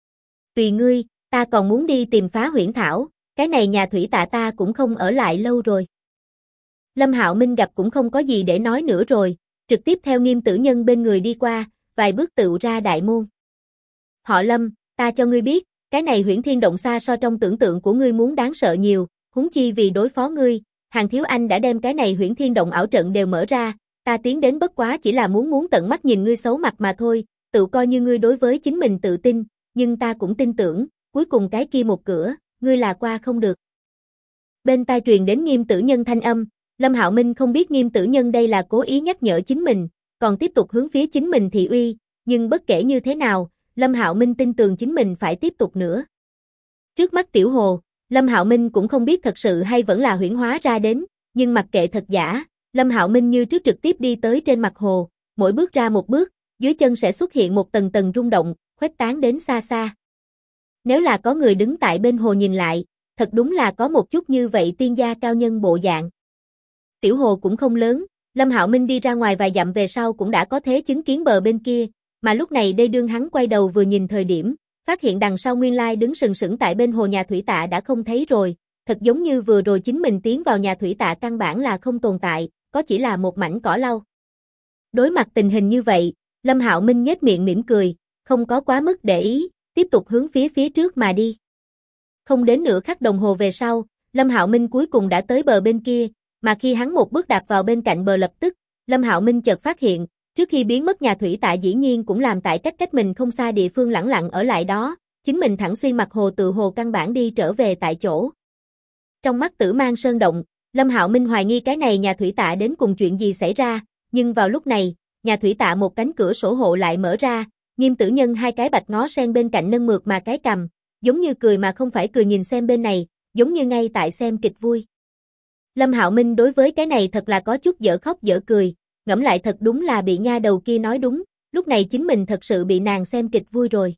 Tùy ngươi, ta còn muốn đi tìm Phá Huyễn Thảo, cái này nhà thủy tạ ta cũng không ở lại lâu rồi. Lâm Hạo Minh gặp cũng không có gì để nói nữa rồi, trực tiếp theo Nghiêm Tử Nhân bên người đi qua, vài bước tựu ra đại môn. Họ Lâm, ta cho ngươi biết, cái này Huyễn Thiên Động xa so trong tưởng tượng của ngươi muốn đáng sợ nhiều, huống chi vì đối phó ngươi, Hàn Thiếu Anh đã đem cái này Huyễn Thiên Động ảo trận đều mở ra, ta tiến đến bất quá chỉ là muốn tận mắt nhìn ngươi xấu mặt mà thôi, tự coi như ngươi đối với chính mình tự tin, nhưng ta cũng tin tưởng, cuối cùng cái kia một cửa, ngươi là qua không được. Bên tai truyền đến Nghiêm Tử Nhân thanh âm, Lâm Hạo Minh không biết Nghiêm Tử Nhân đây là cố ý nhắc nhở chính mình, còn tiếp tục hướng phía chính mình thị uy, nhưng bất kể như thế nào, Lâm Hạo Minh tin tưởng chính mình phải tiếp tục nữa. Trước mắt tiểu hồ, Lâm Hạo Minh cũng không biết thật sự hay vẫn là huyễn hóa ra đến, nhưng mặc kệ thật giả, Lâm Hạo Minh như trước trực tiếp đi tới trên mặt hồ, mỗi bước ra một bước, dưới chân sẽ xuất hiện một tầng tầng rung động, khuếch tán đến xa xa. Nếu là có người đứng tại bên hồ nhìn lại, thật đúng là có một chút như vậy tiên gia cao nhân bộ dạng. Tiểu hồ cũng không lớn, Lâm Hạo Minh đi ra ngoài vài dặm về sau cũng đã có thể chứng kiến bờ bên kia, mà lúc này đây đương hắn quay đầu vừa nhìn thời điểm, phát hiện đằng sau nguyên lai đứng sừng sững tại bên hồ nhà thủy tạ đã không thấy rồi, thật giống như vừa rồi chính mình tiến vào nhà thủy tạ căn bản là không tồn tại, có chỉ là một mảnh cỏ lau. Đối mặt tình hình như vậy, Lâm Hạo Minh nhếch miệng mỉm cười, không có quá mức để ý, tiếp tục hướng phía trước mà đi. Không đến nửa khắc đồng hồ về sau, Lâm Hạo Minh cuối cùng đã tới bờ bên kia, mà khi hắn một bước đạp vào bên cạnh bờ lập tức, Lâm Hạo Minh chợt phát hiện, trước khi biến mất nhà thủy tạ dĩ nhiên cũng làm tại cách mình không xa địa phương lẳng lặng ở lại đó, chính mình thẳng xuyên mặt hồ tự hồ căn bản đi trở về tại chỗ. Trong mắt Tử Mang Sơn động, Lâm Hạo Minh hoài nghi cái này nhà thủy tạ đến cùng chuyện gì xảy ra, nhưng vào lúc này, nhà thủy tạ một cánh cửa sổ hộ lại mở ra, Nghiêm Tử Nhân hai cái bạch ngó sen bên cạnh nâng mượt mà cái cằm, giống như cười mà không phải cười nhìn xem bên này, giống như ngay tại xem kịch vui. Lâm Hạo Minh đối với cái này thật là có chút dở khóc dở cười, ngẫm lại thật đúng là bị nha đầu kia nói đúng, lúc này chính mình thật sự bị nàng xem kịch vui rồi.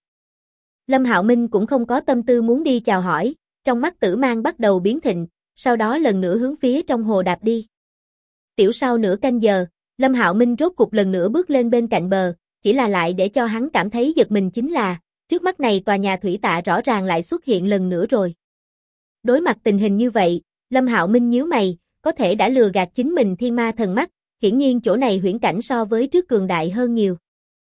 Lâm Hạo Minh cũng không có tâm tư muốn đi chào hỏi, trong mắt Tử Mang bắt đầu biến thịnh, sau đó lần nữa hướng phía trong hồ đạp đi. Tiểu sau nửa canh giờ, Lâm Hạo Minh rốt cục lần nữa bước lên bên cạnh bờ, chỉ là lại để cho hắn cảm thấy giật mình chính là, trước mắt này tòa nhà thủy tạ rõ ràng lại xuất hiện lần nữa rồi. Đối mặt tình hình như vậy, Lâm Hạo Minh nhíu mày, có thể đã lừa gạt chính mình thiên ma thần mắt, hiển nhiên chỗ này huyễn cảnh so với trước cường đại hơn nhiều.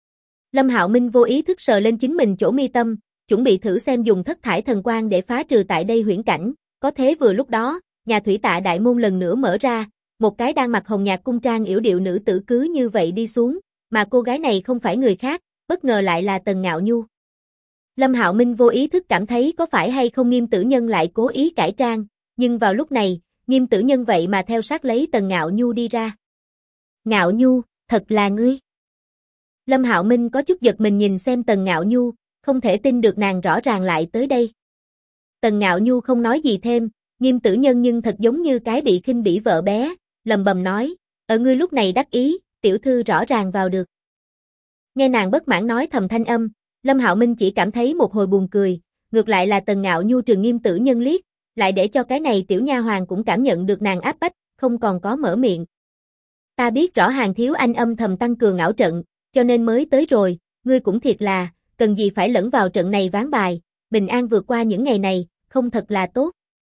Lâm Hạo Minh vô ý thức sờ lên chính mình chỗ mi tâm, chuẩn bị thử xem dùng thất thải thần quang để phá trừ tại đây huyễn cảnh, có thế vừa lúc đó, nhà thủy tạ đại môn lần nữa mở ra, một cái đang mặc hồng nhạt cung trang yểu điệu nữ tử cứ như vậy đi xuống, mà cô gái này không phải người khác, bất ngờ lại là Tần Ngạo Nhu. Lâm Hạo Minh vô ý thức cảm thấy có phải hay không Nghiêm Tử Nhân lại cố ý cải trang, nhưng vào lúc này, Nghiêm Tử Nhân vậy mà theo sát lấy Tần Ngạo Nhu đi ra. Ngạo Nhu, thật là ngươi. Lâm Hạo Minh có chút giật mình nhìn xem Tần Ngạo Nhu, không thể tin được nàng rõ ràng lại tới đây. Tần Ngạo Nhu không nói gì thêm, Nghiêm Tử Nhân nhưng thật giống như cái bị khinh bỉ vợ bé, lầm bầm nói, ở ngươi lúc này đắc ý, tiểu thư rõ ràng vào được. Nghe nàng bất mãn nói thầm thanh âm, Lâm Hạo Minh chỉ cảm thấy một hồi buồn cười, ngược lại là Tần Ngạo Nhu trừng Nghiêm Tử Nhân liếc, lại để cho cái này tiểu nha hoàn cũng cảm nhận được nàng áp bách, không còn có mở miệng. Ta biết rõ Hàn Thiếu Anh âm thầm tăng cường ảo trận, cho nên mới tới rồi, ngươi cũng thiệt là, cần gì phải lẫn vào trận này ván bài, bình an vượt qua những ngày này, không thật là tốt.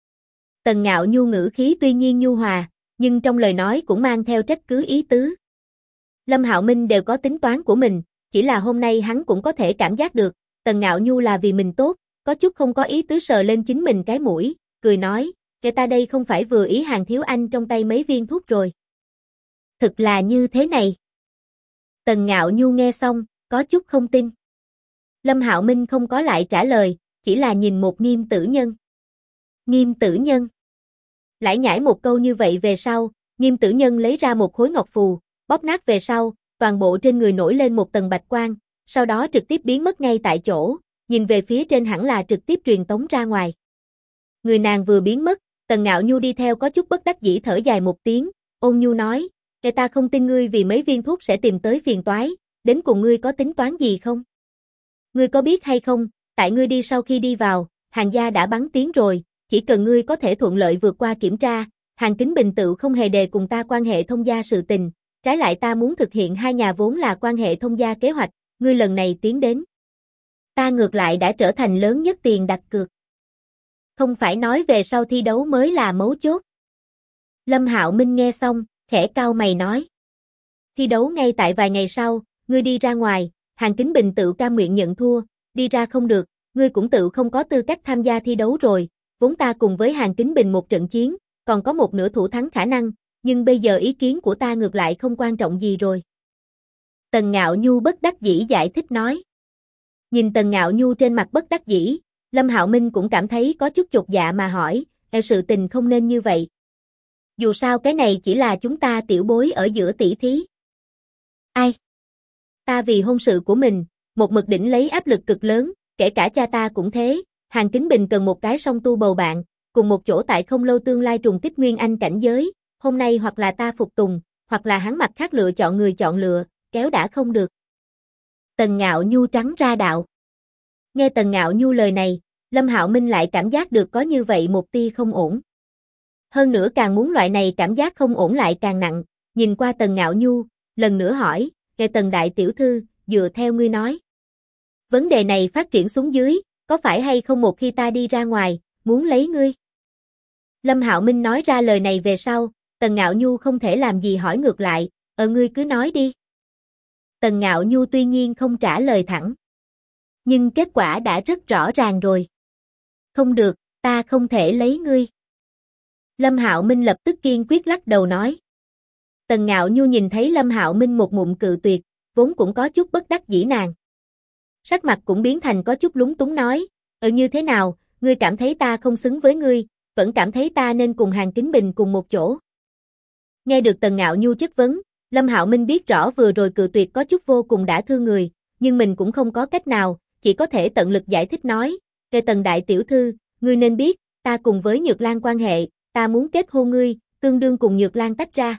Tần Ngạo Nhu ngữ khí tuy nhiên nhu hòa, nhưng trong lời nói cũng mang theo trách cứ ý tứ. Lâm Hạo Minh đều có tính toán của mình, chỉ là hôm nay hắn cũng có thể cảm giác được, Tần Ngạo Nhu là vì mình tốt, có chút không có ý tứ sờ lên chính mình cái mũi, cười nói, kể ta đây không phải vừa ý Hàn thiếu anh trong tay mấy viên thuốc rồi. Thực là như thế này. Tần Ngạo Nhu nghe xong, có chút không tin. Lâm Hạo Minh không có lại trả lời, chỉ là nhìn một Nghiêm Tử Nhân. Nghiêm Tử Nhân. Lải nhải một câu như vậy về sau, Nghiêm Tử Nhân lấy ra một khối ngọc phù, bóp nát về sau, toàn bộ trên người nổi lên một tầng bạch quang, sau đó trực tiếp biến mất ngay tại chỗ, nhìn về phía trên hẳn là trực tiếp truyền tống ra ngoài. Người nàng vừa biến mất, Tần Ngạo Nhu đi theo có chút bất đắc dĩ thở dài một tiếng, ôn nhu nói, kể ta không tin ngươi vì mấy viên thuốc sẽ tìm tới phiền toái, đến cùng ngươi có tính toán gì không? Ngươi có biết hay không, tại ngươi đi sau khi đi vào, Hàn gia đã bắn tiếng rồi, chỉ cần ngươi có thể thuận lợi vượt qua kiểm tra, Hàn Kính Bình tự không hề đề cùng ta quan hệ thông gia sự tình, trái lại ta muốn thực hiện hai nhà vốn là quan hệ thông gia kế hoạch, ngươi lần này tiến đến. Ta ngược lại đã trở thành lớn nhất tiền đặt cược. Không phải nói về sau thi đấu mới là mấu chốt. Lâm Hạo Minh nghe xong, khẽ cau mày nói. Thi đấu ngay tại vài ngày sau, ngươi đi ra ngoài, Hàn Kính Bình tự cam nguyện nhận thua, đi ra không được, ngươi cũng tự không có tư cách tham gia thi đấu rồi, vốn ta cùng với Hàn Kính Bình một trận chiến, còn có một nửa thủ thắng khả năng, nhưng bây giờ ý kiến của ta ngược lại không quan trọng gì rồi. Tần Ngạo Nhu bất đắc dĩ giải thích nói. Nhìn Tần Ngạo Nhu trên mặt bất đắc dĩ, Lâm Hạo Minh cũng cảm thấy có chút chột dạ mà hỏi, sự tình không nên như vậy. Dù sao cái này chỉ là chúng ta tiểu bối ở giữa tỷ thí. Ai? Ta vì hôn sự của mình, một mực đỉnh lấy áp lực cực lớn, kể cả cha ta cũng thế, Hàn Kính Bình cần một cái song tu bầu bạn, cùng một chỗ tại không lâu tương lai trùng kích nguyên anh cảnh giới, hôm nay hoặc là ta phục tùng, hoặc là hắn mặt khác lựa chọn người chọn lựa, kéo đã không được. Tần Ngạo Nhu trắng ra đạo. Nghe Tần Ngạo Nhu lời này, Lâm Hạo Minh lại cảm giác được có như vậy một tia không ổn. Hơn nữa càng muốn loại này cảm giác không ổn lại càng nặng, nhìn qua Tần Ngạo Nhu, lần nữa hỏi, nghe Tần đại tiểu thư, dựa theo ngươi nói. Vấn đề này phát triển xuống dưới, có phải hay không một khi ta đi ra ngoài, muốn lấy ngươi? Lâm Hạo Minh nói ra lời này về sau, Tần Ngạo Nhu không thể làm gì hỏi ngược lại, ngươi cứ nói đi. Tần Ngạo Nhu tuy nhiên không trả lời thẳng. Nhưng kết quả đã rất rõ ràng rồi. Không được, ta không thể lấy ngươi. Lâm Hạo Minh lập tức kiên quyết lắc đầu nói. Tần Ngạo Nhu nhìn thấy Lâm Hạo Minh một ngụm cự tuyệt, vốn cũng có chút bất đắc dĩ nàng. Sắc mặt cũng biến thành có chút lúng túng nói, như thế nào, ngươi cảm thấy ta không xứng với ngươi, vẫn cảm thấy ta nên cùng Hàn Kính Bình cùng một chỗ. Nghe được Tần Ngạo Nhu chất vấn, Lâm Hạo Minh biết rõ vừa rồi cự tuyệt có chút vô cùng đã thương người, nhưng mình cũng không có cách nào, chỉ có thể tận lực giải thích nói, kể Tần đại tiểu thư, ngươi nên biết, ta cùng với Nhược Lan quan hệ, ta muốn kết hôn ngươi, tương đương cùng Nhược Lan tách ra.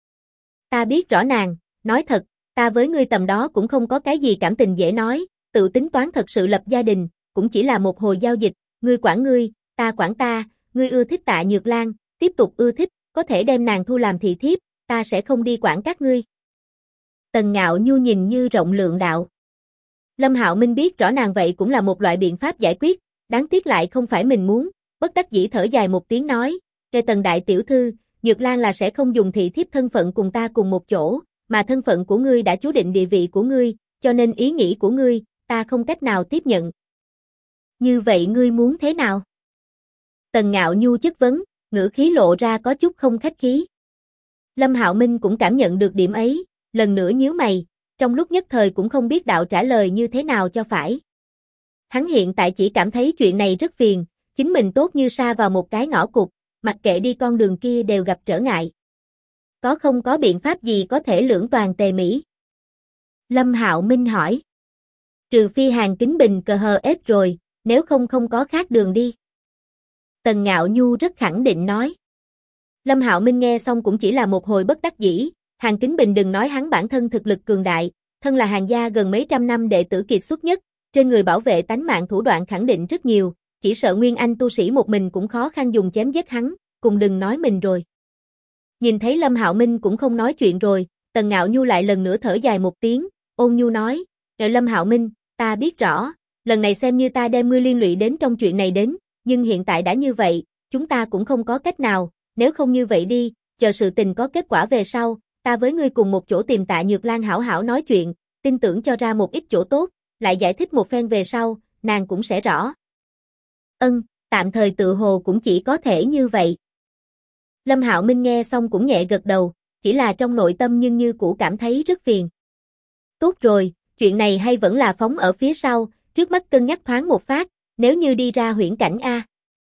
Ta biết rõ nàng, nói thật, ta với ngươi tầm đó cũng không có cái gì cảm tình dễ nói, tự tính toán thật sự lập gia đình, cũng chỉ là một hồi giao dịch, ngươi quản ngươi, ta quản ta, ngươi ưa thích Tạ Nhược Lan, tiếp tục ưa thích, có thể đem nàng thu làm thị thiếp, ta sẽ không đi quản các ngươi. Tần Ngạo Nhu nhìn như rộng lượng đạo. Lâm Hạo Minh biết rõ nàng vậy cũng là một loại biện pháp giải quyết, đáng tiếc lại không phải mình muốn, bất đắc dĩ thở dài một tiếng nói, kể Tần đại tiểu thư, Nhược Lan là sẽ không dùng thị thiếp thân phận cùng ta cùng một chỗ, mà thân phận của ngươi đã chú định địa vị của ngươi, cho nên ý nghĩ của ngươi, ta không cách nào tiếp nhận. Như vậy ngươi muốn thế nào? Tần Ngạo Nhu chất vấn, ngữ khí lộ ra có chút không khách khí. Lâm Hạo Minh cũng cảm nhận được điểm ấy, lần nữa nhíu mày, trong lúc nhất thời cũng không biết đạo trả lời như thế nào cho phải. Hắn hiện tại chỉ cảm thấy chuyện này rất phiền, chính mình tốt như sa vào một cái ngõ cụt, mặc kệ đi con đường kia đều gặp trở ngại. Có không có biện pháp gì có thể lưỡng toàn tề mỹ? Lâm Hạo Minh hỏi. Trừ phi Hàn Kính Bình cờ hờ ép rồi, nếu không không có khác đường đi. Tần Ngạo Nhu rất khẳng định nói. Lâm Hạo Minh nghe xong cũng chỉ là một hồi bất đắc dĩ, Hàn Kính Bình đừng nói hắn bản thân thực lực cường đại, thân là Hàn gia gần mấy trăm năm đệ tử kiệt xuất nhất, trên người bảo vệ tánh mạng thủ đoạn khẳng định rất nhiều, chỉ sợ Nguyên Anh tu sĩ một mình cũng khó khăn dùng chém giết hắn, cùng đừng nói mình rồi. Nhìn thấy Lâm Hạo Minh cũng không nói chuyện rồi, Tần Ngạo Nhu lại lần nữa thở dài một tiếng, ôn nhu nói, Lâm Hạo Minh, ta biết rõ, lần này xem như ta đem ngươi liên lụy đến trong chuyện này đến, nhưng hiện tại đã như vậy, chúng ta cũng không có cách nào, nếu không như vậy đi, chờ sự tình có kết quả về sau, ta với ngươi cùng một chỗ tìm Tạ Nhược Lan hảo hảo nói chuyện, tin tưởng cho ra một ít chỗ tốt, lại giải thích một phen về sau, nàng cũng sẽ rõ. Tạm thời tự hồ cũng chỉ có thể như vậy. Lâm Hạo Minh nghe xong cũng nhẹ gật đầu, chỉ là trong nội tâm nhưng như cũ cảm thấy rất phiền. Tốt rồi, chuyện này hay vẫn là phóng ở phía sau, trước mắt cân nhắc thoáng một phát, nếu như đi ra huyễn cảnh a.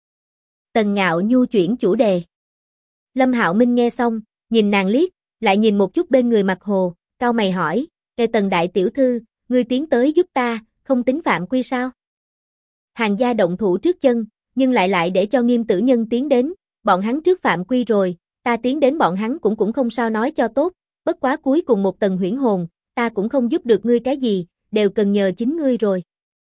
Tần Ngạo Nhu chuyển chủ đề. Lâm Hạo Minh nghe xong, nhìn nàng liếc, lại nhìn một chút bên người Mặt Hồ, cau mày hỏi, Tần đại tiểu thư, ngươi tiến tới giúp ta, không tính phạm quy sao? Hàng gia động thủ trước chân, nhưng lại để cho Nghiêm Tử Nhân tiến đến, bọn hắn trước phạm quy rồi, ta tiến đến bọn hắn cũng không sao nói cho tốt, bất quá cuối cùng một tầng huyễn hồn, ta cũng không giúp được ngươi cái gì, đều cần nhờ chính ngươi rồi.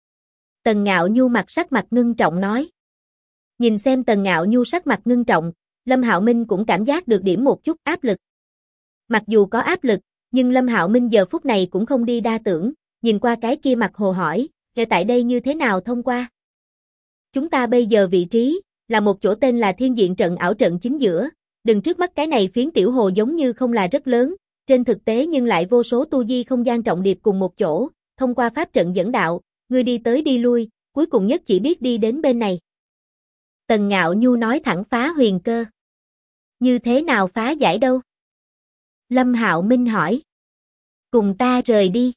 Tần Ngạo Nhu sắc mặt ngưng trọng nói. Nhìn xem Tần Ngạo Nhu sắc mặt ngưng trọng, Lâm Hạo Minh cũng cảm giác được điểm một chút áp lực. Mặc dù có áp lực, nhưng Lâm Hạo Minh giờ phút này cũng không đi đa tưởng, nhìn qua cái kia Mặt Hồ hỏi, tại đây như thế nào thông qua? Chúng ta bây giờ vị trí, là một chỗ tên là Thiên Diện Trận ảo trận chính giữa, đừng trước mắt cái này phiến tiểu hồ giống như không là rất lớn, trên thực tế nhưng lại vô số tu di không gian trọng điệp cùng một chỗ, thông qua pháp trận dẫn đạo, ngươi đi tới đi lui, cuối cùng nhất chỉ biết đi đến bên này. Tần Ngạo Nhu nói thẳng phá huyền cơ. Như thế nào phá giải đâu? Lâm Hạo Minh hỏi. Cùng ta rời đi.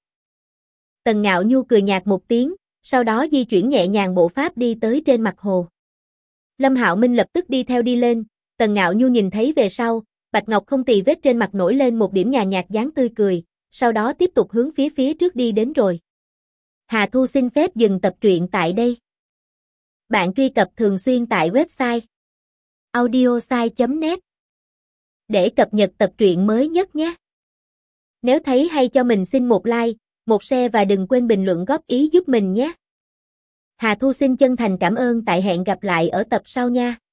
Tần Ngạo Nhu cười nhạt một tiếng, sau đó di chuyển nhẹ nhàng bộ pháp đi tới trên mặt hồ. Lâm Hạo Minh lập tức đi theo đi lên, Tần Ngạo Nhu nhìn thấy về sau, bạch ngọc không tì vết trên mặt nổi lên một điểm nhàn nhạt dáng tươi cười, sau đó tiếp tục hướng phía trước đi đến rồi. Hà Thu xin phép dừng tập truyện tại đây. Bạn truy cập thường xuyên tại website audiosai.net để cập nhật tập truyện mới nhất nhé. Nếu thấy hay cho mình xin một like, một share và đừng quên bình luận góp ý giúp mình nhé. Hà Thu xin chân thành cảm ơn, tại hẹn gặp lại ở tập sau nha.